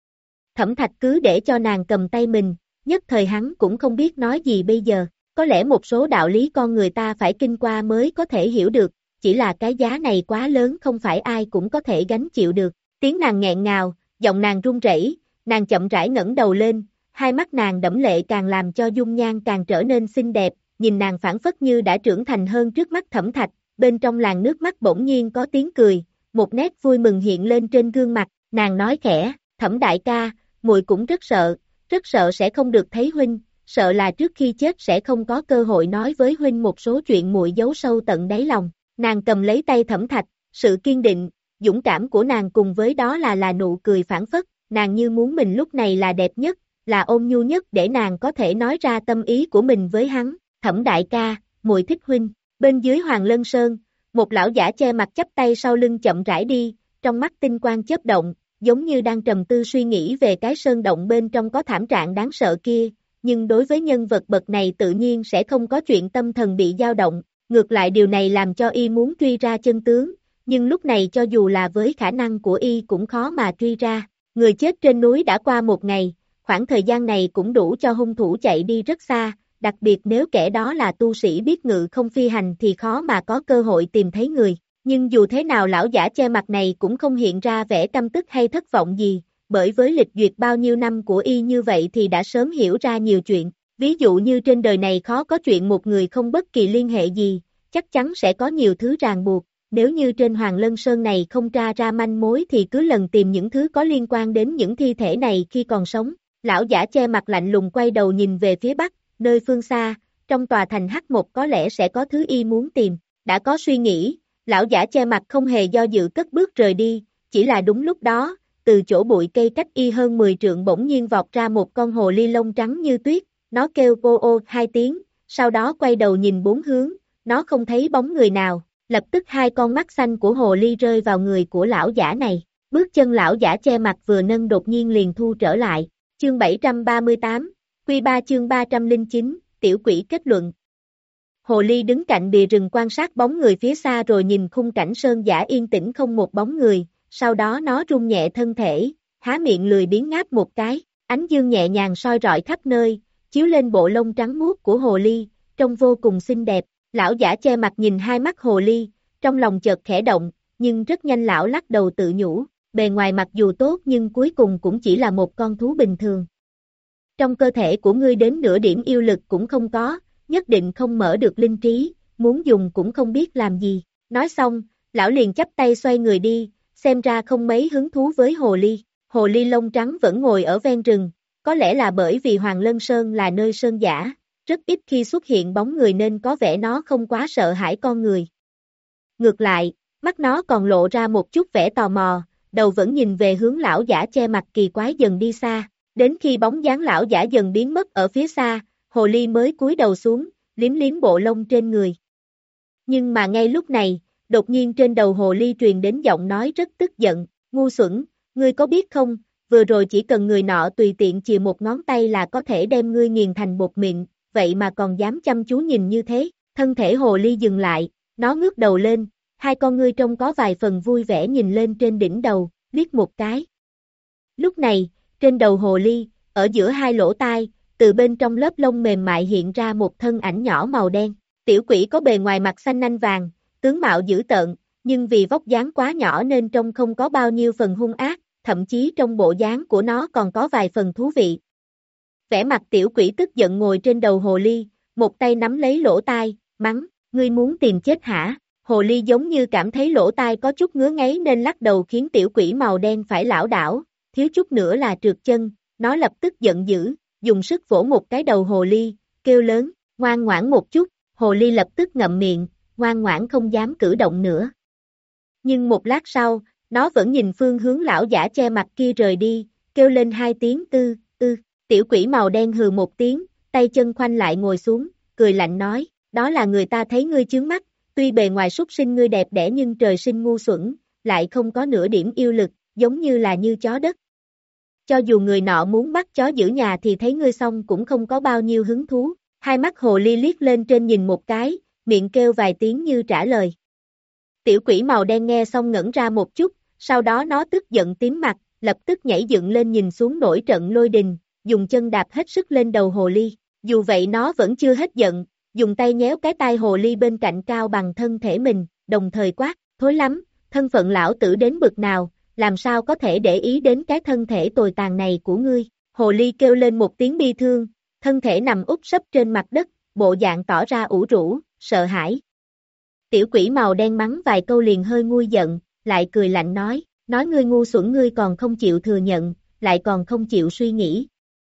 Thẩm Thạch cứ để cho nàng cầm tay mình, nhất thời hắn cũng không biết nói gì bây giờ, có lẽ một số đạo lý con người ta phải kinh qua mới có thể hiểu được, chỉ là cái giá này quá lớn không phải ai cũng có thể gánh chịu được. Tiếng nàng nghẹn ngào, giọng nàng run rẩy, nàng chậm rãi ngẩng đầu lên, hai mắt nàng đẫm lệ càng làm cho dung nhan càng trở nên xinh đẹp, nhìn nàng phảng phất như đã trưởng thành hơn trước mắt Thẩm Thạch, bên trong làn nước mắt bỗng nhiên có tiếng cười, một nét vui mừng hiện lên trên gương mặt, nàng nói khẽ, Thẩm đại ca, muội cũng rất sợ, rất sợ sẽ không được thấy huynh, sợ là trước khi chết sẽ không có cơ hội nói với huynh một số chuyện muội giấu sâu tận đáy lòng. Nàng cầm lấy tay Thẩm Thạch, sự kiên định, dũng cảm của nàng cùng với đó là là nụ cười phảng phất, nàng như muốn mình lúc này là đẹp nhất, là ôn nhu nhất để nàng có thể nói ra tâm ý của mình với hắn. Thẩm đại ca, muội thích huynh. Bên dưới Hoàng Lân Sơn, một lão giả che mặt chắp tay sau lưng chậm rãi đi, trong mắt tinh quang chớp động, giống như đang trầm tư suy nghĩ về cái sơn động bên trong có thảm trạng đáng sợ kia, nhưng đối với nhân vật bậc này tự nhiên sẽ không có chuyện tâm thần bị dao động, ngược lại điều này làm cho y muốn truy ra chân tướng, nhưng lúc này cho dù là với khả năng của y cũng khó mà truy ra. Người chết trên núi đã qua một ngày, khoảng thời gian này cũng đủ cho hung thủ chạy đi rất xa, đặc biệt nếu kẻ đó là tu sĩ biết ngự không phi hành thì khó mà có cơ hội tìm thấy người. Nhưng dù thế nào lão giả che mặt này cũng không hiện ra vẻ căm tức hay thất vọng gì, bởi với lịch duyệt bao nhiêu năm của y như vậy thì đã sớm hiểu ra nhiều chuyện. Ví dụ như trên đời này khó có chuyện một người không bất kỳ liên hệ gì, chắc chắn sẽ có nhiều thứ ràng buộc. Nếu như trên Hoàng Lân Sơn này không tra ra manh mối thì cứ lần tìm những thứ có liên quan đến những thi thể này khi còn sống. Lão giả che mặt lạnh lùng quay đầu nhìn về phía bắc, nơi phương xa, trong tòa thành Hắc Một có lẽ sẽ có thứ y muốn tìm. Đã có suy nghĩ, lão giả che mặt không hề do dự cất bước rời đi, chỉ là đúng lúc đó, từ chỗ bụi cây cách y hơn mười trượng bỗng nhiên vọt ra một con hồ ly lông trắng như tuyết, nó kêu ô ô hai tiếng, sau đó quay đầu nhìn bốn hướng, nó không thấy bóng người nào. Lập tức hai con mắt xanh của hồ ly rơi vào người của lão giả này, bước chân lão giả che mặt vừa nâng đột nhiên liền thu trở lại. Chương bảy trăm ba mươi tám, Quy ba chương ba trăm lẻ chín, tiểu quỷ kết luận. Hồ ly đứng cạnh bìa rừng quan sát bóng người phía xa rồi nhìn khung cảnh sơn giả yên tĩnh không một bóng người, sau đó nó rung nhẹ thân thể, há miệng lười biếng ngáp một cái, ánh dương nhẹ nhàng soi rọi khắp nơi, chiếu lên bộ lông trắng muốt của hồ ly, trông vô cùng xinh đẹp. Lão giả che mặt nhìn hai mắt hồ ly, trong lòng chợt khẽ động, nhưng rất nhanh lão lắc đầu tự nhủ, bề ngoài mặc dù tốt nhưng cuối cùng cũng chỉ là một con thú bình thường. Trong cơ thể của ngươi đến nửa điểm yêu lực cũng không có, nhất định không mở được linh trí, muốn dùng cũng không biết làm gì. Nói xong, lão liền chắp tay xoay người đi, xem ra không mấy hứng thú với hồ ly. Hồ ly lông trắng vẫn ngồi ở ven rừng, có lẽ là bởi vì Hoàng Lân Sơn là nơi sơn giả. Rất ít khi xuất hiện bóng người nên có vẻ nó không quá sợ hãi con người. Ngược lại, mắt nó còn lộ ra một chút vẻ tò mò, đầu vẫn nhìn về hướng lão giả che mặt kỳ quái dần đi xa. Đến khi bóng dáng lão giả dần biến mất ở phía xa, hồ ly mới cúi đầu xuống, liếm liếm bộ lông trên người. Nhưng mà ngay lúc này, đột nhiên trên đầu hồ ly truyền đến giọng nói rất tức giận, ngu xuẩn, ngươi có biết không, vừa rồi chỉ cần người nọ tùy tiện chìa một ngón tay là có thể đem ngươi nghiền thành bột mịn. vậy mà còn dám chăm chú nhìn như thế, thân thể hồ ly dừng lại, nó ngước đầu lên, hai con ngươi trông có vài phần vui vẻ nhìn lên trên đỉnh đầu, liếc một cái. Lúc này, trên đầu hồ ly, ở giữa hai lỗ tai, từ bên trong lớp lông mềm mại hiện ra một thân ảnh nhỏ màu đen. Tiểu quỷ có bề ngoài mặt xanh nanh vàng, tướng mạo dữ tợn, nhưng vì vóc dáng quá nhỏ nên trông không có bao nhiêu phần hung ác, thậm chí trong bộ dáng của nó còn có vài phần thú vị. Vẻ mặt tiểu quỷ tức giận ngồi trên đầu hồ ly, một tay nắm lấy lỗ tai, mắng, ngươi muốn tìm chết hả? Hồ ly giống như cảm thấy lỗ tai có chút ngứa ngáy nên lắc đầu khiến tiểu quỷ màu đen phải lảo đảo, thiếu chút nữa là trượt chân, nó lập tức giận dữ, dùng sức vỗ một cái đầu hồ ly, kêu lớn, ngoan ngoãn một chút, hồ ly lập tức ngậm miệng, ngoan ngoãn không dám cử động nữa. Nhưng một lát sau, nó vẫn nhìn phương hướng lão giả che mặt kia rời đi, kêu lên hai tiếng tư, tư, tiểu quỷ màu đen hừ một tiếng, tay chân khoanh lại ngồi xuống, cười lạnh nói, đó là người ta thấy ngươi chướng mắt, tuy bề ngoài súc sinh ngươi đẹp đẽ nhưng trời sinh ngu xuẩn, lại không có nửa điểm yêu lực, giống như là như chó đất. Cho dù người nọ muốn bắt chó giữ nhà thì thấy ngươi xong cũng không có bao nhiêu hứng thú, hai mắt hồ ly liếc lên trên nhìn một cái, miệng kêu vài tiếng như trả lời. Tiểu quỷ màu đen nghe xong ngẩn ra một chút, sau đó nó tức giận tím mặt, lập tức nhảy dựng lên nhìn xuống nổi trận lôi đình, dùng chân đạp hết sức lên đầu hồ ly, dù vậy nó vẫn chưa hết giận, dùng tay nhéo cái tai hồ ly bên cạnh cao bằng thân thể mình, đồng thời quát, thối lắm, thân phận lão tử đến bực nào, làm sao có thể để ý đến cái thân thể tồi tàn này của ngươi, hồ ly kêu lên một tiếng bi thương, thân thể nằm úp sấp trên mặt đất, bộ dạng tỏ ra ủ rũ, sợ hãi. Tiểu quỷ màu đen mắng vài câu liền hơi nguôi giận, lại cười lạnh nói, nói ngươi ngu xuẩn ngươi còn không chịu thừa nhận, lại còn không chịu suy nghĩ.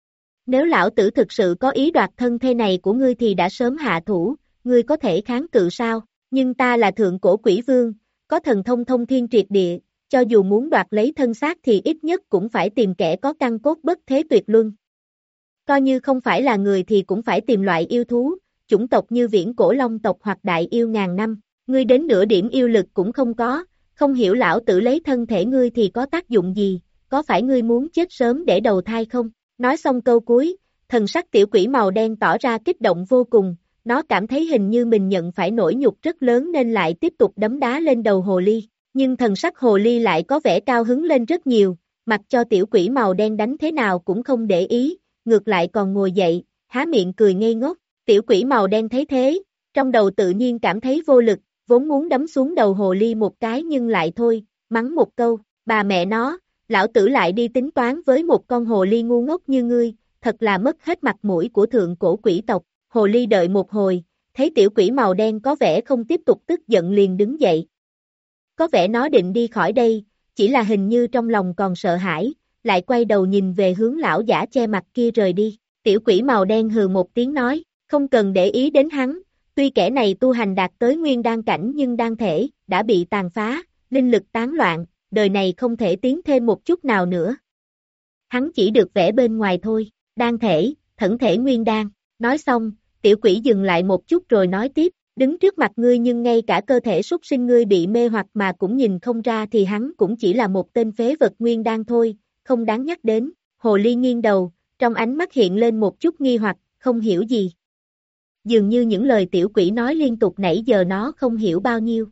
Nếu lão tử thực sự có ý đoạt thân thể này của ngươi thì đã sớm hạ thủ, ngươi có thể kháng cự sao, nhưng ta là thượng cổ quỷ vương, có thần thông thông thiên triệt địa, cho dù muốn đoạt lấy thân xác thì ít nhất cũng phải tìm kẻ có căn cốt bất thế tuyệt luân. Coi như không phải là người thì cũng phải tìm loại yêu thú, chủng tộc như viễn cổ long tộc hoặc đại yêu ngàn năm, ngươi đến nửa điểm yêu lực cũng không có, không hiểu lão tử lấy thân thể ngươi thì có tác dụng gì, có phải ngươi muốn chết sớm để đầu thai không? Nói xong câu cuối, thần sắc tiểu quỷ màu đen tỏ ra kích động vô cùng, nó cảm thấy hình như mình nhận phải nỗi nhục rất lớn nên lại tiếp tục đấm đá lên đầu hồ ly, nhưng thần sắc hồ ly lại có vẻ cao hứng lên rất nhiều, mặc cho tiểu quỷ màu đen đánh thế nào cũng không để ý, ngược lại còn ngồi dậy, há miệng cười ngây ngốc, tiểu quỷ màu đen thấy thế, trong đầu tự nhiên cảm thấy vô lực, vốn muốn đấm xuống đầu hồ ly một cái nhưng lại thôi, mắng một câu, bà mẹ nó, lão tử lại đi tính toán với một con hồ ly ngu ngốc như ngươi, thật là mất hết mặt mũi của thượng cổ quỷ tộc, hồ ly đợi một hồi, thấy tiểu quỷ màu đen có vẻ không tiếp tục tức giận liền đứng dậy. Có vẻ nó định đi khỏi đây, chỉ là hình như trong lòng còn sợ hãi, lại quay đầu nhìn về hướng lão giả che mặt kia rời đi, tiểu quỷ màu đen hừ một tiếng nói, không cần để ý đến hắn, tuy kẻ này tu hành đạt tới nguyên đan cảnh nhưng đan thể đã bị tàn phá, linh lực tán loạn, đời này không thể tiến thêm một chút nào nữa. Hắn chỉ được vẽ bên ngoài thôi, đan thể, thẫn thể nguyên đan, nói xong, tiểu quỷ dừng lại một chút rồi nói tiếp, đứng trước mặt ngươi nhưng ngay cả cơ thể súc sinh ngươi bị mê hoặc mà cũng nhìn không ra thì hắn cũng chỉ là một tên phế vật nguyên đan thôi, không đáng nhắc đến, hồ ly nghiêng đầu, trong ánh mắt hiện lên một chút nghi hoặc, không hiểu gì. Dường như những lời tiểu quỷ nói liên tục nãy giờ nó không hiểu bao nhiêu.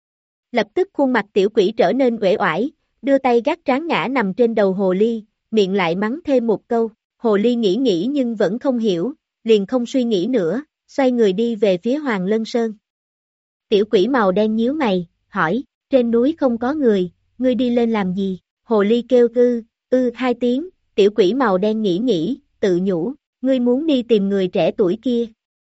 Lập tức khuôn mặt tiểu quỷ trở nên uể oải, đưa tay gác trán ngã nằm trên đầu hồ ly, miệng lại mắng thêm một câu, hồ ly nghĩ nghĩ nhưng vẫn không hiểu, liền không suy nghĩ nữa, xoay người đi về phía Hoàng Lân Sơn. Tiểu quỷ màu đen nhíu mày, hỏi, trên núi không có người, ngươi đi lên làm gì? Hồ ly kêu ư, ư hai tiếng, tiểu quỷ màu đen nghĩ nghĩ, tự nhủ, ngươi muốn đi tìm người trẻ tuổi kia.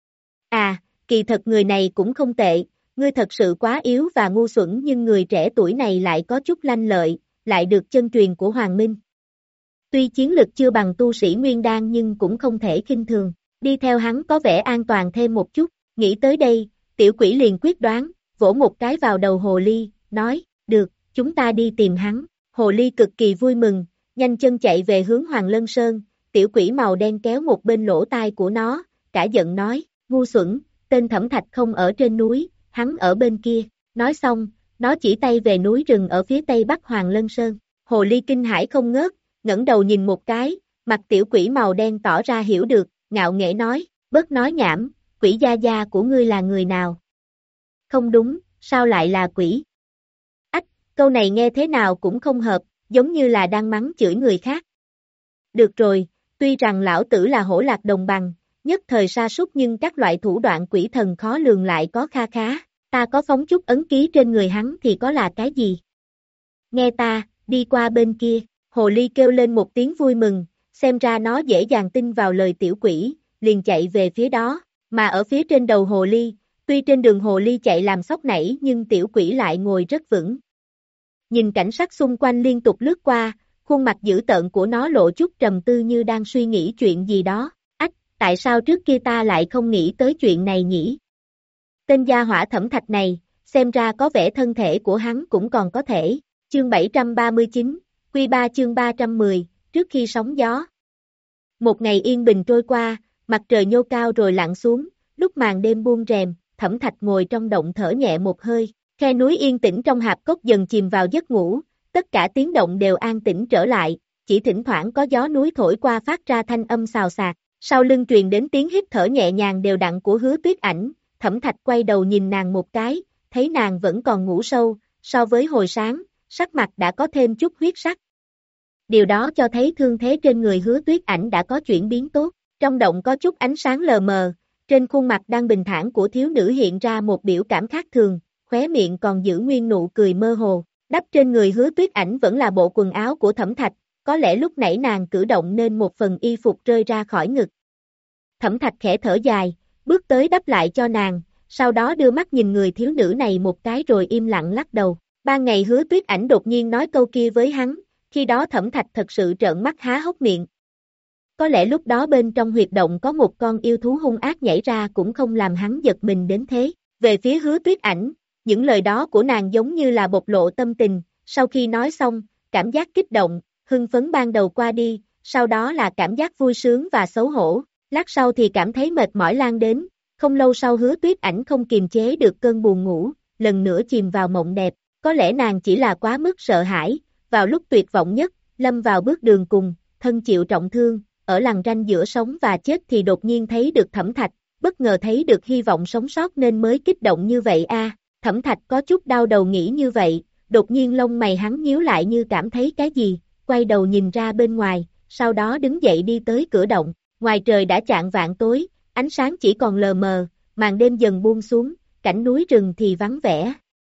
À, kỳ thật người này cũng không tệ, ngươi thật sự quá yếu và ngu xuẩn nhưng người trẻ tuổi này lại có chút lanh lợi, lại được chân truyền của Hoàng Minh. Tuy chiến lực chưa bằng tu sĩ Nguyên Đan nhưng cũng không thể khinh thường, đi theo hắn có vẻ an toàn thêm một chút, nghĩ tới đây, tiểu quỷ liền quyết đoán, vỗ một cái vào đầu hồ ly, nói, được, chúng ta đi tìm hắn, hồ ly cực kỳ vui mừng, nhanh chân chạy về hướng Hoàng Lân Sơn, tiểu quỷ màu đen kéo một bên lỗ tai của nó, cả giận nói, ngu xuẩn, tên Thẩm Thạch không ở trên núi, hắn ở bên kia, nói xong, nó chỉ tay về núi rừng ở phía tây bắc Hoàng Lân Sơn, hồ ly kinh hãi không ngớt, ngẩng đầu nhìn một cái, mặt tiểu quỷ màu đen tỏ ra hiểu được, ngạo nghễ nói, Bớt nói nhảm, quỷ gia gia của ngươi là người nào? Không đúng, sao lại là quỷ? Ách, câu này nghe thế nào cũng không hợp, giống như là đang mắng chửi người khác. Được rồi, tuy rằng lão tử là hổ lạc đồng bằng, nhất thời sa sút nhưng các loại thủ đoạn quỷ thần khó lường lại có kha khá, ta có phóng chút ấn ký trên người hắn thì có là cái gì? Nghe ta, đi qua bên kia, hồ ly kêu lên một tiếng vui mừng, xem ra nó dễ dàng tin vào lời tiểu quỷ, liền chạy về phía đó, mà ở phía trên đầu hồ ly, tuy trên đường hồ ly chạy làm sóc nảy nhưng tiểu quỷ lại ngồi rất vững. Nhìn cảnh sắc xung quanh liên tục lướt qua, khuôn mặt dữ tợn của nó lộ chút trầm tư như đang suy nghĩ chuyện gì đó, ách, tại sao trước kia ta lại không nghĩ tới chuyện này nhỉ? Tên gia hỏa Thẩm Thạch này, xem ra có vẻ thân thể của hắn cũng còn có thể, chương bảy trăm ba mươi chín, quy ba chương ba trăm mười, trước khi sóng gió. Một ngày yên bình trôi qua, mặt trời nhô cao rồi lặn xuống, lúc màn đêm buông rèm, Thẩm Thạch ngồi trong động thở nhẹ một hơi, khe núi yên tĩnh trong hạp cốc dần chìm vào giấc ngủ, tất cả tiếng động đều an tĩnh trở lại, chỉ thỉnh thoảng có gió núi thổi qua phát ra thanh âm xào xạc, sau lưng truyền đến tiếng hít thở nhẹ nhàng đều đặn của Hứa Tuyết Ảnh, Thẩm Thạch quay đầu nhìn nàng một cái, thấy nàng vẫn còn ngủ sâu, so với hồi sáng, sắc mặt đã có thêm chút huyết sắc. Điều đó cho thấy thương thế trên người Hứa Tuyết Ảnh đã có chuyển biến tốt, trong động có chút ánh sáng lờ mờ, trên khuôn mặt đang bình thản của thiếu nữ hiện ra một biểu cảm khác thường, khóe miệng còn giữ nguyên nụ cười mơ hồ, đắp trên người Hứa Tuyết Ảnh vẫn là bộ quần áo của Thẩm Thạch, có lẽ lúc nãy nàng cử động nên một phần y phục rơi ra khỏi ngực. Thẩm Thạch khẽ thở dài, bước tới đắp lại cho nàng, sau đó đưa mắt nhìn người thiếu nữ này một cái rồi im lặng lắc đầu. Ban ngày Hứa Tuyết Ảnh đột nhiên nói câu kia với hắn, khi đó Thẩm Thạch thật sự trợn mắt há hốc miệng. Có lẽ lúc đó bên trong huyệt động có một con yêu thú hung ác nhảy ra cũng không làm hắn giật mình đến thế. Về phía Hứa Tuyết Ảnh, những lời đó của nàng giống như là bộc lộ tâm tình, sau khi nói xong, cảm giác kích động, hưng phấn ban đầu qua đi, sau đó là cảm giác vui sướng và xấu hổ, lát sau thì cảm thấy mệt mỏi lan đến, không lâu sau Hứa Tuyết Ảnh không kiềm chế được cơn buồn ngủ, lần nữa chìm vào mộng đẹp, có lẽ nàng chỉ là quá mức sợ hãi, vào lúc tuyệt vọng nhất, lâm vào bước đường cùng, thân chịu trọng thương, ở lằn ranh giữa sống và chết thì đột nhiên thấy được Thẩm Thạch, bất ngờ thấy được hy vọng sống sót nên mới kích động như vậy a. À, Thẩm Thạch có chút đau đầu nghĩ như vậy, đột nhiên lông mày hắn nhíu lại như cảm thấy cái gì, quay đầu nhìn ra bên ngoài, sau đó đứng dậy đi tới cửa động, ngoài trời đã chạng vạng tối, ánh sáng chỉ còn lờ mờ, màn đêm dần buông xuống, cảnh núi rừng thì vắng vẻ.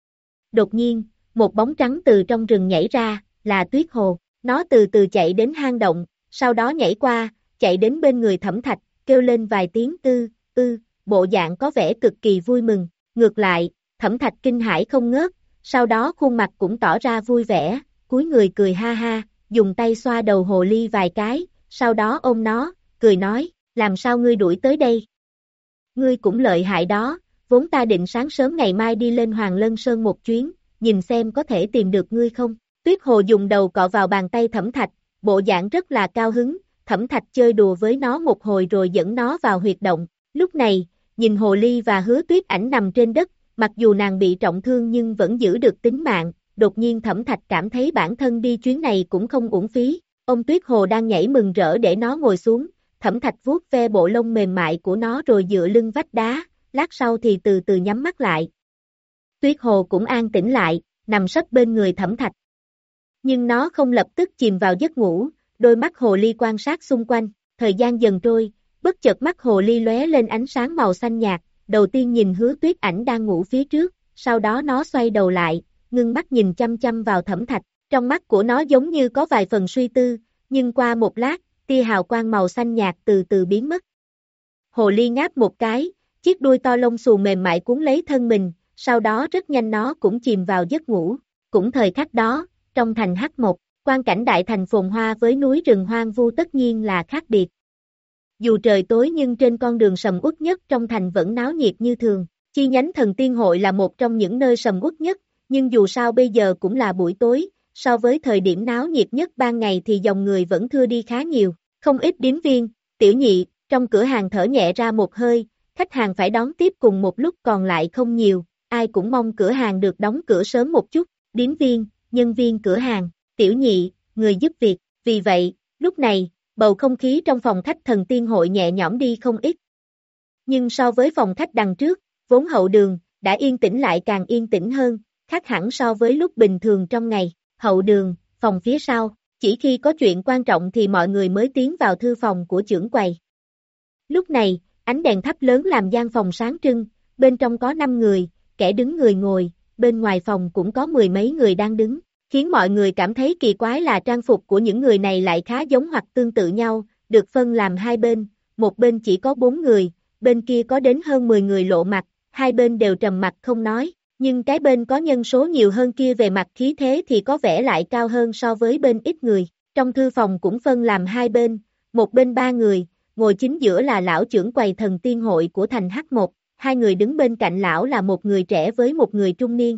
Đột nhiên, một bóng trắng từ trong rừng nhảy ra, là Tuyết Hồ, nó từ từ chạy đến hang động, sau đó nhảy qua, chạy đến bên người Thẩm Thạch, kêu lên vài tiếng ư, ư, bộ dạng có vẻ cực kỳ vui mừng, ngược lại, Thẩm Thạch kinh hãi không ngớt, sau đó khuôn mặt cũng tỏ ra vui vẻ, cúi người cười ha ha, dùng tay xoa đầu hồ ly vài cái, sau đó ôm nó, cười nói, làm sao ngươi đuổi tới đây? Ngươi cũng lợi hại đó, vốn ta định sáng sớm ngày mai đi lên Hoàng Lân Sơn một chuyến, nhìn xem có thể tìm được ngươi không? Tuyết Hồ dùng đầu cọ vào bàn tay Thẩm Thạch, bộ dạng rất là cao hứng, Thẩm Thạch chơi đùa với nó một hồi rồi dẫn nó vào huyệt động, lúc này, nhìn hồ ly và Hứa Tuyết Ảnh nằm trên đất, mặc dù nàng bị trọng thương nhưng vẫn giữ được tính mạng, đột nhiên Thẩm Thạch cảm thấy bản thân đi chuyến này cũng không uổng phí, ông Tuyết Hồ đang nhảy mừng rỡ để nó ngồi xuống, Thẩm Thạch vuốt ve bộ lông mềm mại của nó rồi dựa lưng vách đá, lát sau thì từ từ nhắm mắt lại. Tuyết Hồ cũng an tĩnh lại, nằm sấp bên người Thẩm Thạch. Nhưng nó không lập tức chìm vào giấc ngủ, đôi mắt hồ ly quan sát xung quanh, thời gian dần trôi, bất chợt mắt hồ ly lóe lên ánh sáng màu xanh nhạt, đầu tiên nhìn Hứa Tuyết Ảnh đang ngủ phía trước, sau đó nó xoay đầu lại, ngưng mắt nhìn chăm chăm vào Thẩm Thạch, trong mắt của nó giống như có vài phần suy tư, nhưng qua một lát, tia hào quang màu xanh nhạt từ từ biến mất. Hồ ly ngáp một cái, chiếc đuôi to lông xù mềm mại cuốn lấy thân mình, sau đó rất nhanh nó cũng chìm vào giấc ngủ, cũng thời khắc đó, trong thành Hắc Mộc, quang cảnh đại thành phồn hoa với núi rừng hoang vu tất nhiên là khác biệt. Dù trời tối nhưng trên con đường sầm uất nhất trong thành vẫn náo nhiệt như thường, chi nhánh Thần Tiên Hội là một trong những nơi sầm uất nhất, nhưng dù sao bây giờ cũng là buổi tối, so với thời điểm náo nhiệt nhất ban ngày thì dòng người vẫn thưa đi khá nhiều, không ít điếm viên, tiểu nhị, trong cửa hàng thở nhẹ ra một hơi, khách hàng phải đón tiếp cùng một lúc còn lại không nhiều, ai cũng mong cửa hàng được đóng cửa sớm một chút, điếm viên, nhân viên cửa hàng, tiểu nhị, người giúp việc, vì vậy, lúc này, bầu không khí trong phòng khách Thần Tiên Hội nhẹ nhõm đi không ít. Nhưng so với phòng khách đằng trước, vốn hậu đường, đã yên tĩnh lại càng yên tĩnh hơn, khác hẳn so với lúc bình thường trong ngày. Hậu đường, phòng phía sau, chỉ khi có chuyện quan trọng thì mọi người mới tiến vào thư phòng của chưởng quầy. Lúc này, ánh đèn thắp lớn làm gian phòng sáng trưng, bên trong có năm người, kẻ đứng người ngồi, bên ngoài phòng cũng có mười mấy người đang đứng, khiến mọi người cảm thấy kỳ quái là trang phục của những người này lại khá giống hoặc tương tự nhau, được phân làm hai bên, một bên chỉ có bốn người, bên kia có đến hơn mười người lộ mặt, hai bên đều trầm mặc không nói, nhưng cái bên có nhân số nhiều hơn kia về mặt khí thế thì có vẻ lại cao hơn so với bên ít người. Trong thư phòng cũng phân làm hai bên, một bên ba người, ngồi chính giữa là lão chưởng quầy thần tiên hội của thành Hắc Một, hai người đứng bên cạnh lão là một người trẻ với một người trung niên.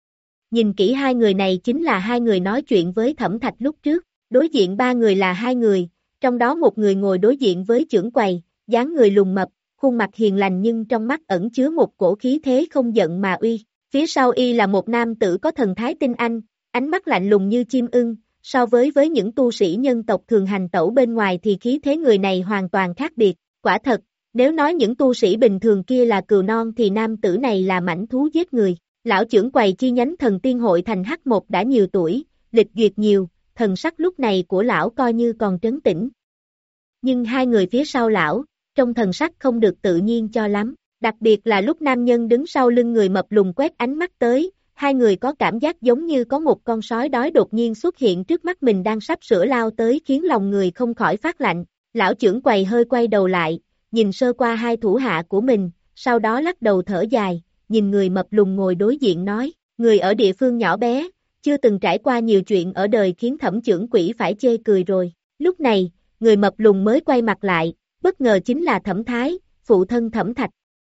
Nhìn kỹ hai người này chính là hai người nói chuyện với Thẩm Thạch lúc trước, đối diện ba người là hai người, trong đó một người ngồi đối diện với chưởng quầy, dáng người lùn mập, khuôn mặt hiền lành nhưng trong mắt ẩn chứa một cổ khí thế không giận mà uy. Phía sau y là một nam tử có thần thái tinh anh, ánh mắt lạnh lùng như chim ưng, so với với những tu sĩ nhân tộc thường hành tẩu bên ngoài thì khí thế người này hoàn toàn khác biệt. Quả thật, nếu nói những tu sĩ bình thường kia là cừu non thì nam tử này là mãnh thú giết người. Lão chưởng quầy chi nhánh thần tiên hội thành Hắc Một đã nhiều tuổi, lịch duyệt nhiều, thần sắc lúc này của lão coi như còn trấn tĩnh. Nhưng hai người phía sau lão, trong thần sắc không được tự nhiên cho lắm, đặc biệt là lúc nam nhân đứng sau lưng người mập lùn quét ánh mắt tới, hai người có cảm giác giống như có một con sói đói đột nhiên xuất hiện trước mắt mình đang sắp sửa lao tới khiến lòng người không khỏi phát lạnh. Lão chưởng quầy hơi quay đầu lại, nhìn sơ qua hai thủ hạ của mình, sau đó lắc đầu thở dài, nhìn người mập lùn ngồi đối diện nói, người ở địa phương nhỏ bé, chưa từng trải qua nhiều chuyện ở đời khiến Thẩm chưởng quỷ phải chê cười rồi. Lúc này, người mập lùn mới quay mặt lại, bất ngờ chính là Thẩm Thái, phụ thân Thẩm Thạch.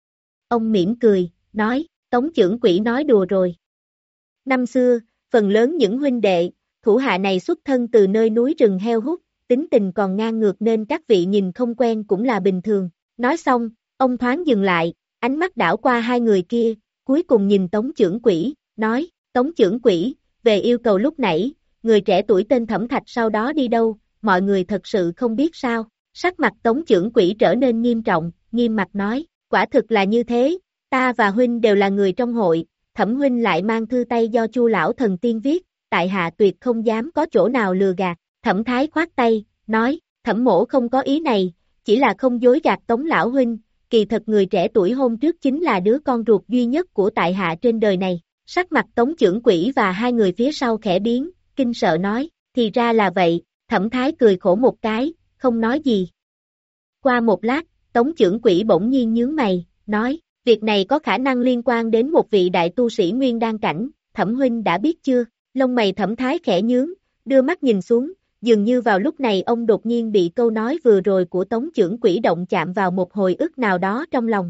Ông mỉm cười, nói, Tống chưởng quỷ nói đùa rồi. Năm xưa, phần lớn những huynh đệ, thủ hạ này xuất thân từ nơi núi rừng heo hút, tính tình còn ngang ngược nên các vị nhìn không quen cũng là bình thường. Nói xong, ông thoáng dừng lại, ánh mắt đảo qua hai người kia, cuối cùng nhìn Tống chưởng quỷ, nói, Tống chưởng quỷ, về yêu cầu lúc nãy, người trẻ tuổi tên Thẩm Thạch sau đó đi đâu, mọi người thật sự không biết sao. Sắc mặt Tống chưởng quỷ trở nên nghiêm trọng, nghiêm mặt nói, quả thực là như thế, ta và huynh đều là người trong hội, Thẩm huynh lại mang thư tay do Chu lão thần tiên viết, tại hạ tuyệt không dám có chỗ nào lừa gạt. Thẩm Thái khoát tay, nói, Thẩm mỗ không có ý này, chỉ là không dối gạt Tống lão huynh, kỳ thật người trẻ tuổi hôm trước chính là đứa con ruột duy nhất của tại hạ trên đời này. Sắc mặt Tống chưởng quỷ và hai người phía sau khẽ biến, kinh sợ nói, thì ra là vậy. Thẩm Thái cười khổ một cái, không nói gì. Qua một lát, Tống chưởng quỷ bỗng nhiên nhướng mày, nói, việc này có khả năng liên quan đến một vị đại tu sĩ nguyên đan cảnh, Thẩm huynh đã biết chưa? Lông mày Thẩm Thái khẽ nhướng, đưa mắt nhìn xuống, dường như vào lúc này ông đột nhiên bị câu nói vừa rồi của Tống chưởng quỷ động chạm vào một hồi ức nào đó trong lòng.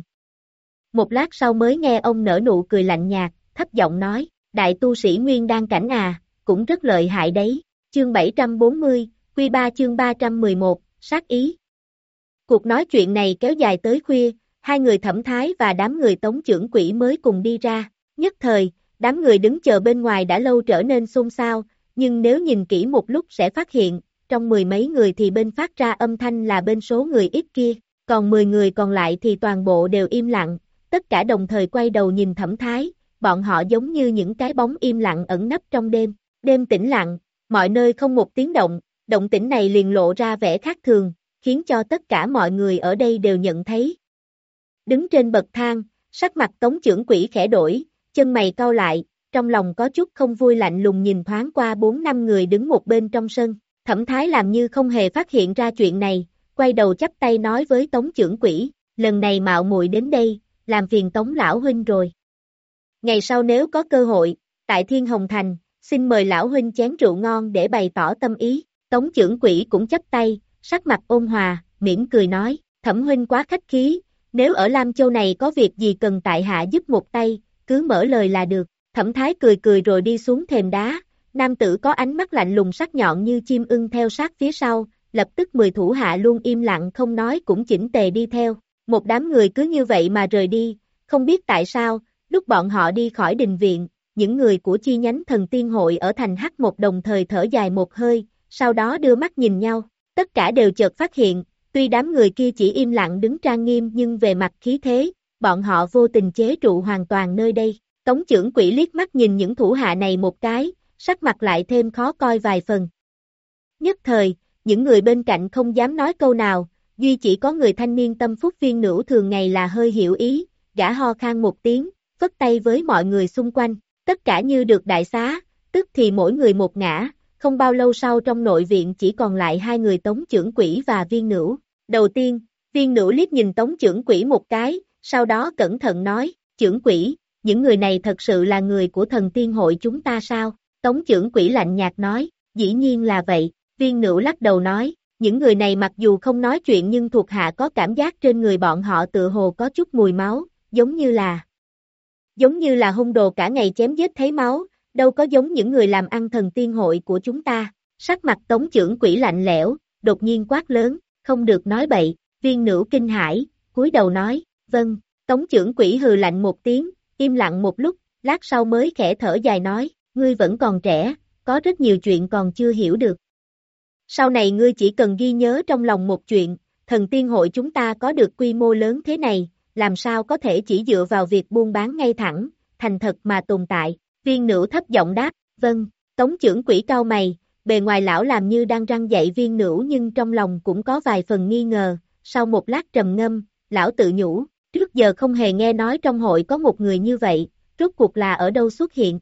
Một lát sau mới nghe ông nở nụ cười lạnh nhạt, thấp giọng nói, đại tu sĩ nguyên đan cảnh à, cũng rất lợi hại đấy. Chương bảy trăm bốn mươi, Quy ba chương ba trăm mười một, sát ý. Cuộc nói chuyện này kéo dài tới khuya, hai người Thẩm Thái và đám người Tống chưởng quỷ mới cùng đi ra. Nhất thời, đám người đứng chờ bên ngoài đã lâu trở nên xôn xao, nhưng nếu nhìn kỹ một lúc sẽ phát hiện, trong mười mấy người thì bên phát ra âm thanh là bên số người ít kia, còn mười người còn lại thì toàn bộ đều im lặng, tất cả đồng thời quay đầu nhìn Thẩm Thái, bọn họ giống như những cái bóng im lặng ẩn nấp trong đêm. Đêm tĩnh lặng, mọi nơi không một tiếng động, động tĩnh này liền lộ ra vẻ khác thường, khiến cho tất cả mọi người ở đây đều nhận thấy. Đứng trên bậc thang, sắc mặt Tống chưởng quỷ khẽ đổi, chân mày cau lại, trong lòng có chút không vui lạnh lùng nhìn thoáng qua bốn năm người đứng một bên trong sân. Thẩm Thái làm như không hề phát hiện ra chuyện này, quay đầu chắp tay nói với Tống chưởng quỷ, lần này mạo muội đến đây, làm phiền Tống lão huynh rồi. Ngày sau nếu có cơ hội, tại Thiên Hồng Thành, xin mời lão huynh chén rượu ngon để bày tỏ tâm ý. Tống chưởng quỷ cũng chắp tay, sắc mặt ôn hòa, mỉm cười nói, Thẩm huynh quá khách khí, nếu ở Lam Châu này có việc gì cần tại hạ giúp một tay, cứ mở lời là được. Thẩm Thái cười cười rồi đi xuống thềm đá, nam tử có ánh mắt lạnh lùng sắc nhọn như chim ưng theo sát phía sau, lập tức mười thủ hạ luôn im lặng không nói cũng chỉnh tề đi theo. Một đám người cứ như vậy mà rời đi, không biết tại sao, lúc bọn họ đi khỏi đình viện, những người của chi nhánh thần tiên hội ở thành Hắc Một đồng thời thở dài một hơi, sau đó đưa mắt nhìn nhau, tất cả đều chợt phát hiện, Tuy đám người kia chỉ im lặng đứng trang nghiêm nhưng về mặt khí thế, bọn họ vô tình chế trụ hoàn toàn nơi đây. Tống chưởng quỷ liếc mắt nhìn những thủ hạ này một cái, sắc mặt lại thêm khó coi vài phần. Nhất thời, những người bên cạnh không dám nói câu nào, duy chỉ có người thanh niên tâm phúc Viên Nữu thường ngày là hơi hiểu ý, gã ho khan một tiếng, phất tay với mọi người xung quanh, tất cả như được đại xá, tức thì mỗi người một ngã, không bao lâu sau trong nội viện chỉ còn lại hai người Tống chưởng quỷ và Viên Nữu. Đầu tiên, Viên Nữu liếc nhìn Tống chưởng quỷ một cái, sau đó cẩn thận nói, chưởng quỷ, những người này thật sự là người của thần tiên hội chúng ta sao? Tống chưởng quỷ lạnh nhạt nói, dĩ nhiên là vậy. Viên Nữu lắc đầu nói, những người này mặc dù không nói chuyện nhưng thuộc hạ có cảm giác trên người bọn họ tựa hồ có chút mùi máu, giống như là giống như là hung đồ cả ngày chém giết thấy máu, đâu có giống những người làm ăn thần tiên hội của chúng ta. Sắc mặt Tống chưởng quỷ lạnh lẽo, đột nhiên quát lớn, không được nói bậy. Viên Nữu kinh hãi, cúi đầu nói, vâng. Tống chưởng quỷ hừ lạnh một tiếng, im lặng một lúc, lát sau mới khẽ thở dài nói, ngươi vẫn còn trẻ, có rất nhiều chuyện còn chưa hiểu được. Sau này ngươi chỉ cần ghi nhớ trong lòng một chuyện, thần tiên hội chúng ta có được quy mô lớn thế này, làm sao có thể chỉ dựa vào việc buôn bán ngay thẳng, thành thật mà tồn tại. Viên Nữu thấp giọng đáp, vâng. Tống chưởng quỷ cau mày, bề ngoài lão làm như đang răn dạy Viên Nữu nhưng trong lòng cũng có vài phần nghi ngờ, sau một lát trầm ngâm, lão tự nhủ, trước giờ không hề nghe nói trong hội có một người như vậy, rốt cuộc là ở đâu xuất hiện.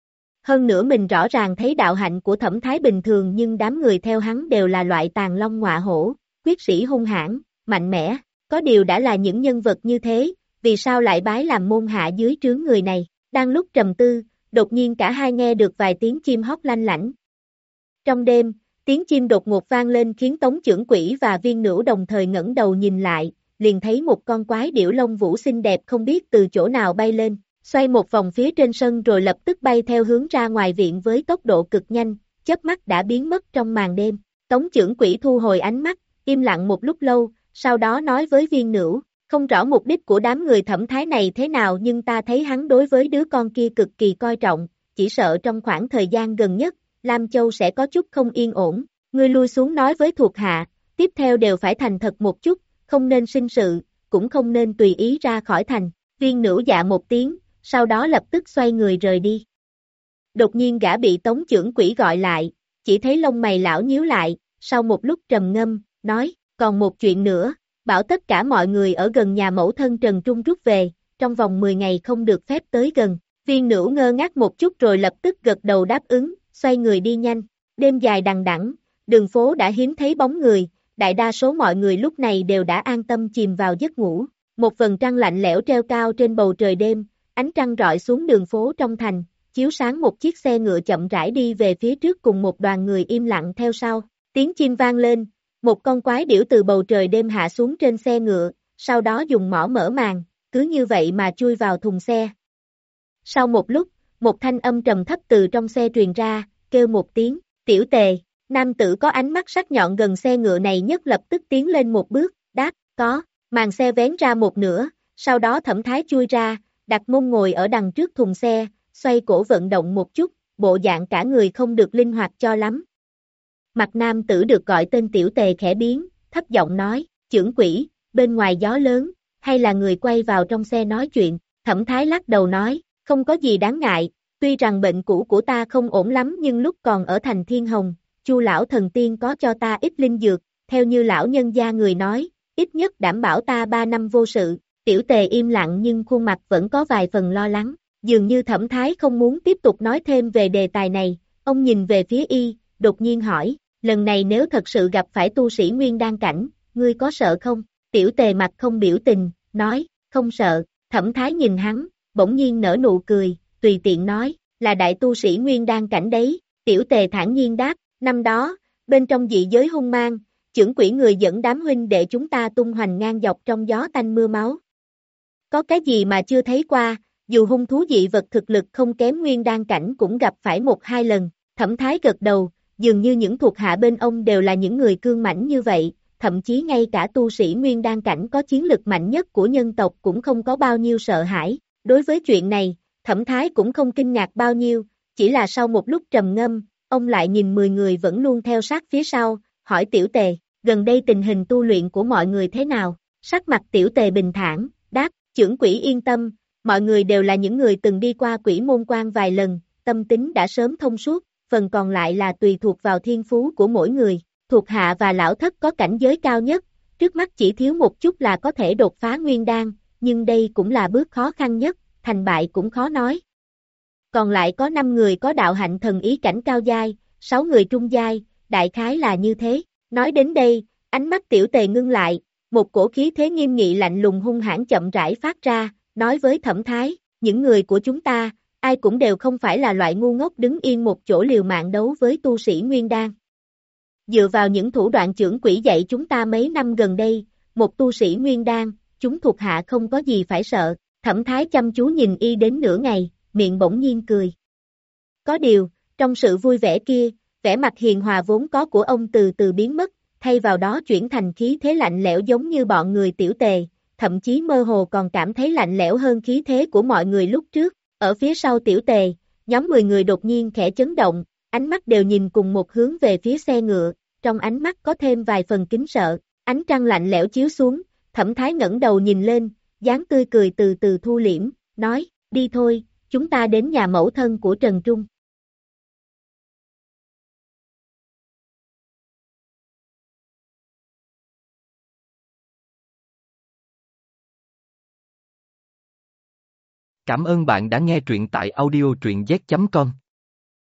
Hơn nữa mình rõ ràng thấy đạo hạnh của Thẩm Thái bình thường nhưng đám người theo hắn đều là loại tàn long ngọa hổ, quyết sĩ hung hãn, mạnh mẽ, có điều đã là những nhân vật như thế, vì sao lại bái làm môn hạ dưới trướng người này. Đang lúc trầm tư, đột nhiên cả hai nghe được vài tiếng chim hót lanh lảnh. Trong đêm, tiếng chim đột ngột vang lên khiến Tống chưởng quỷ và Viên Nữu đồng thời ngẩng đầu nhìn lại, liền thấy một con quái điểu lông vũ xinh đẹp không biết từ chỗ nào bay lên, xoay một vòng phía trên sân rồi lập tức bay theo hướng ra ngoài viện với tốc độ cực nhanh, chớp mắt đã biến mất trong màn đêm. Tống chưởng quỷ thu hồi ánh mắt, im lặng một lúc lâu, sau đó nói với Viên Nữu, không rõ mục đích của đám người Thẩm Thái này thế nào nhưng ta thấy hắn đối với đứa con kia cực kỳ coi trọng, chỉ sợ trong khoảng thời gian gần nhất, Lam Châu sẽ có chút không yên ổn. Ngươi lui xuống nói với thuộc hạ, tiếp theo đều phải thành thật một chút, không nên sinh sự, cũng không nên tùy ý ra khỏi thành. Viên Nữu dạ một tiếng, sau đó lập tức xoay người rời đi. Đột nhiên gã bị Tống chưởng quỷ gọi lại, chỉ thấy lông mày lão nhíu lại, sau một lúc trầm ngâm, nói, còn một chuyện nữa, bảo tất cả mọi người ở gần nhà mẫu thân Trần Trung rút về, trong vòng mười ngày không được phép tới gần. Viên Nữu ngơ ngác một chút rồi lập tức gật đầu đáp ứng, xoay người đi nhanh. Đêm dài đằng đẵng, đường phố đã hiếm thấy bóng người, đại đa số mọi người lúc này đều đã an tâm chìm vào giấc ngủ. Một vầng trăng lạnh lẽo treo cao trên bầu trời đêm, ánh trăng rọi xuống đường phố trong thành, chiếu sáng một chiếc xe ngựa chậm rãi đi về phía trước cùng một đoàn người im lặng theo sau. Tiếng chim vang lên, một con quái điểu từ bầu trời đêm hạ xuống trên xe ngựa, sau đó dùng mỏ mở màn, cứ như vậy mà chui vào thùng xe. Sau một lúc, một thanh âm trầm thấp từ trong xe truyền ra, kêu một tiếng, tiểu tề. Nam tử có ánh mắt sắc nhọn gần xe ngựa này nhất lập tức tiến lên một bước, đáp, có. Màn xe vén ra một nửa, sau đó Thẩm Thái chui ra, đặt mông ngồi ở đằng trước thùng xe, xoay cổ vận động một chút, bộ dạng cả người không được linh hoạt cho lắm. Mặt nam tử được gọi tên tiểu tề khẽ biến, thấp giọng nói, chưởng quỷ, bên ngoài gió lớn, hay là người quay vào trong xe nói chuyện. Thẩm Thái lắc đầu nói, không có gì đáng ngại, tuy rằng bệnh cũ của ta không ổn lắm nhưng lúc còn ở thành Thiên Hồng, Chu lão thần tiên có cho ta ít linh dược, theo như lão nhân gia người nói, ít nhất đảm bảo ta ba năm vô sự. Tiểu tề im lặng nhưng khuôn mặt vẫn có vài phần lo lắng, dường như Thẩm Thái không muốn tiếp tục nói thêm về đề tài này. Ông nhìn về phía y, đột nhiên hỏi, lần này nếu thật sự gặp phải tu sĩ nguyên đan cảnh, ngươi có sợ không? Tiểu tề mặt không biểu tình, nói, không sợ. Thẩm Thái nhìn hắn, bỗng nhiên nở nụ cười, tùy tiện nói, là đại tu sĩ nguyên đan cảnh đấy. Tiểu tề thản nhiên đáp, năm đó, bên trong dị giới hung mang, chưởng quỷ người dẫn đám huynh đệ chúng ta tung hoành ngang dọc trong gió tanh mưa máu. Có cái gì mà chưa thấy qua, dù hung thú dị vật thực lực không kém nguyên đan cảnh cũng gặp phải một hai lần. Thẩm Thái gật đầu, dường như những thuộc hạ bên ông đều là những người cương mãnh như vậy, thậm chí ngay cả tu sĩ nguyên đan cảnh có chiến lực mạnh nhất của nhân tộc cũng không có bao nhiêu sợ hãi. Đối với chuyện này, Thẩm Thái cũng không kinh ngạc bao nhiêu, chỉ là sau một lúc trầm ngâm, ông lại nhìn mười người vẫn luôn theo sát phía sau, hỏi tiểu tề, gần đây tình hình tu luyện của mọi người thế nào? Sắc mặt Tiểu Tề bình thản, đáp, trưởng quỹ yên tâm, mọi người đều là những người từng đi qua quỷ môn quan vài lần, tâm tính đã sớm thông suốt, phần còn lại là tùy thuộc vào thiên phú của mỗi người. Thuộc hạ và lão thất có cảnh giới cao nhất, trước mắt chỉ thiếu một chút là có thể đột phá nguyên đan, nhưng đây cũng là bước khó khăn nhất, thành bại cũng khó nói. Còn lại có năm người có đạo hạnh thần ý cảnh cao giai, sáu người trung giai, đại khái là như thế. Nói đến đây, ánh mắt Tiểu Tề ngưng lại, một cổ khí thế nghiêm nghị lạnh lùng hung hãn chậm rãi phát ra, nói với Thẩm Thái, những người của chúng ta, ai cũng đều không phải là loại ngu ngốc đứng yên một chỗ liều mạng đấu với tu sĩ nguyên đan. Dựa vào những thủ đoạn trưởng quỹ dạy chúng ta mấy năm gần đây, một tu sĩ nguyên đan, chúng thuộc hạ không có gì phải sợ. Thẩm Thái chăm chú nhìn y đến nửa ngày, miệng bỗng nhiên cười. Có điều, trong sự vui vẻ kia, vẻ mặt hiền hòa vốn có của ông từ từ biến mất, thay vào đó chuyển thành khí thế lạnh lẽo giống như bọn người Tiểu Tề, thậm chí mơ hồ còn cảm thấy lạnh lẽo hơn khí thế của mọi người lúc trước. Ở phía sau Tiểu Tề, nhóm mười người đột nhiên khẽ chấn động, ánh mắt đều nhìn cùng một hướng về phía xe ngựa, trong ánh mắt có thêm vài phần kính sợ. Ánh trăng lạnh lẽo chiếu xuống, Thẩm Thái ngẩng đầu nhìn lên, dáng tươi cười từ từ thu liễm, nói, đi thôi, chúng ta đến nhà mẫu thân của Trần Trung. Cảm ơn bạn đã nghe truyện tại audio truyện z chấm com.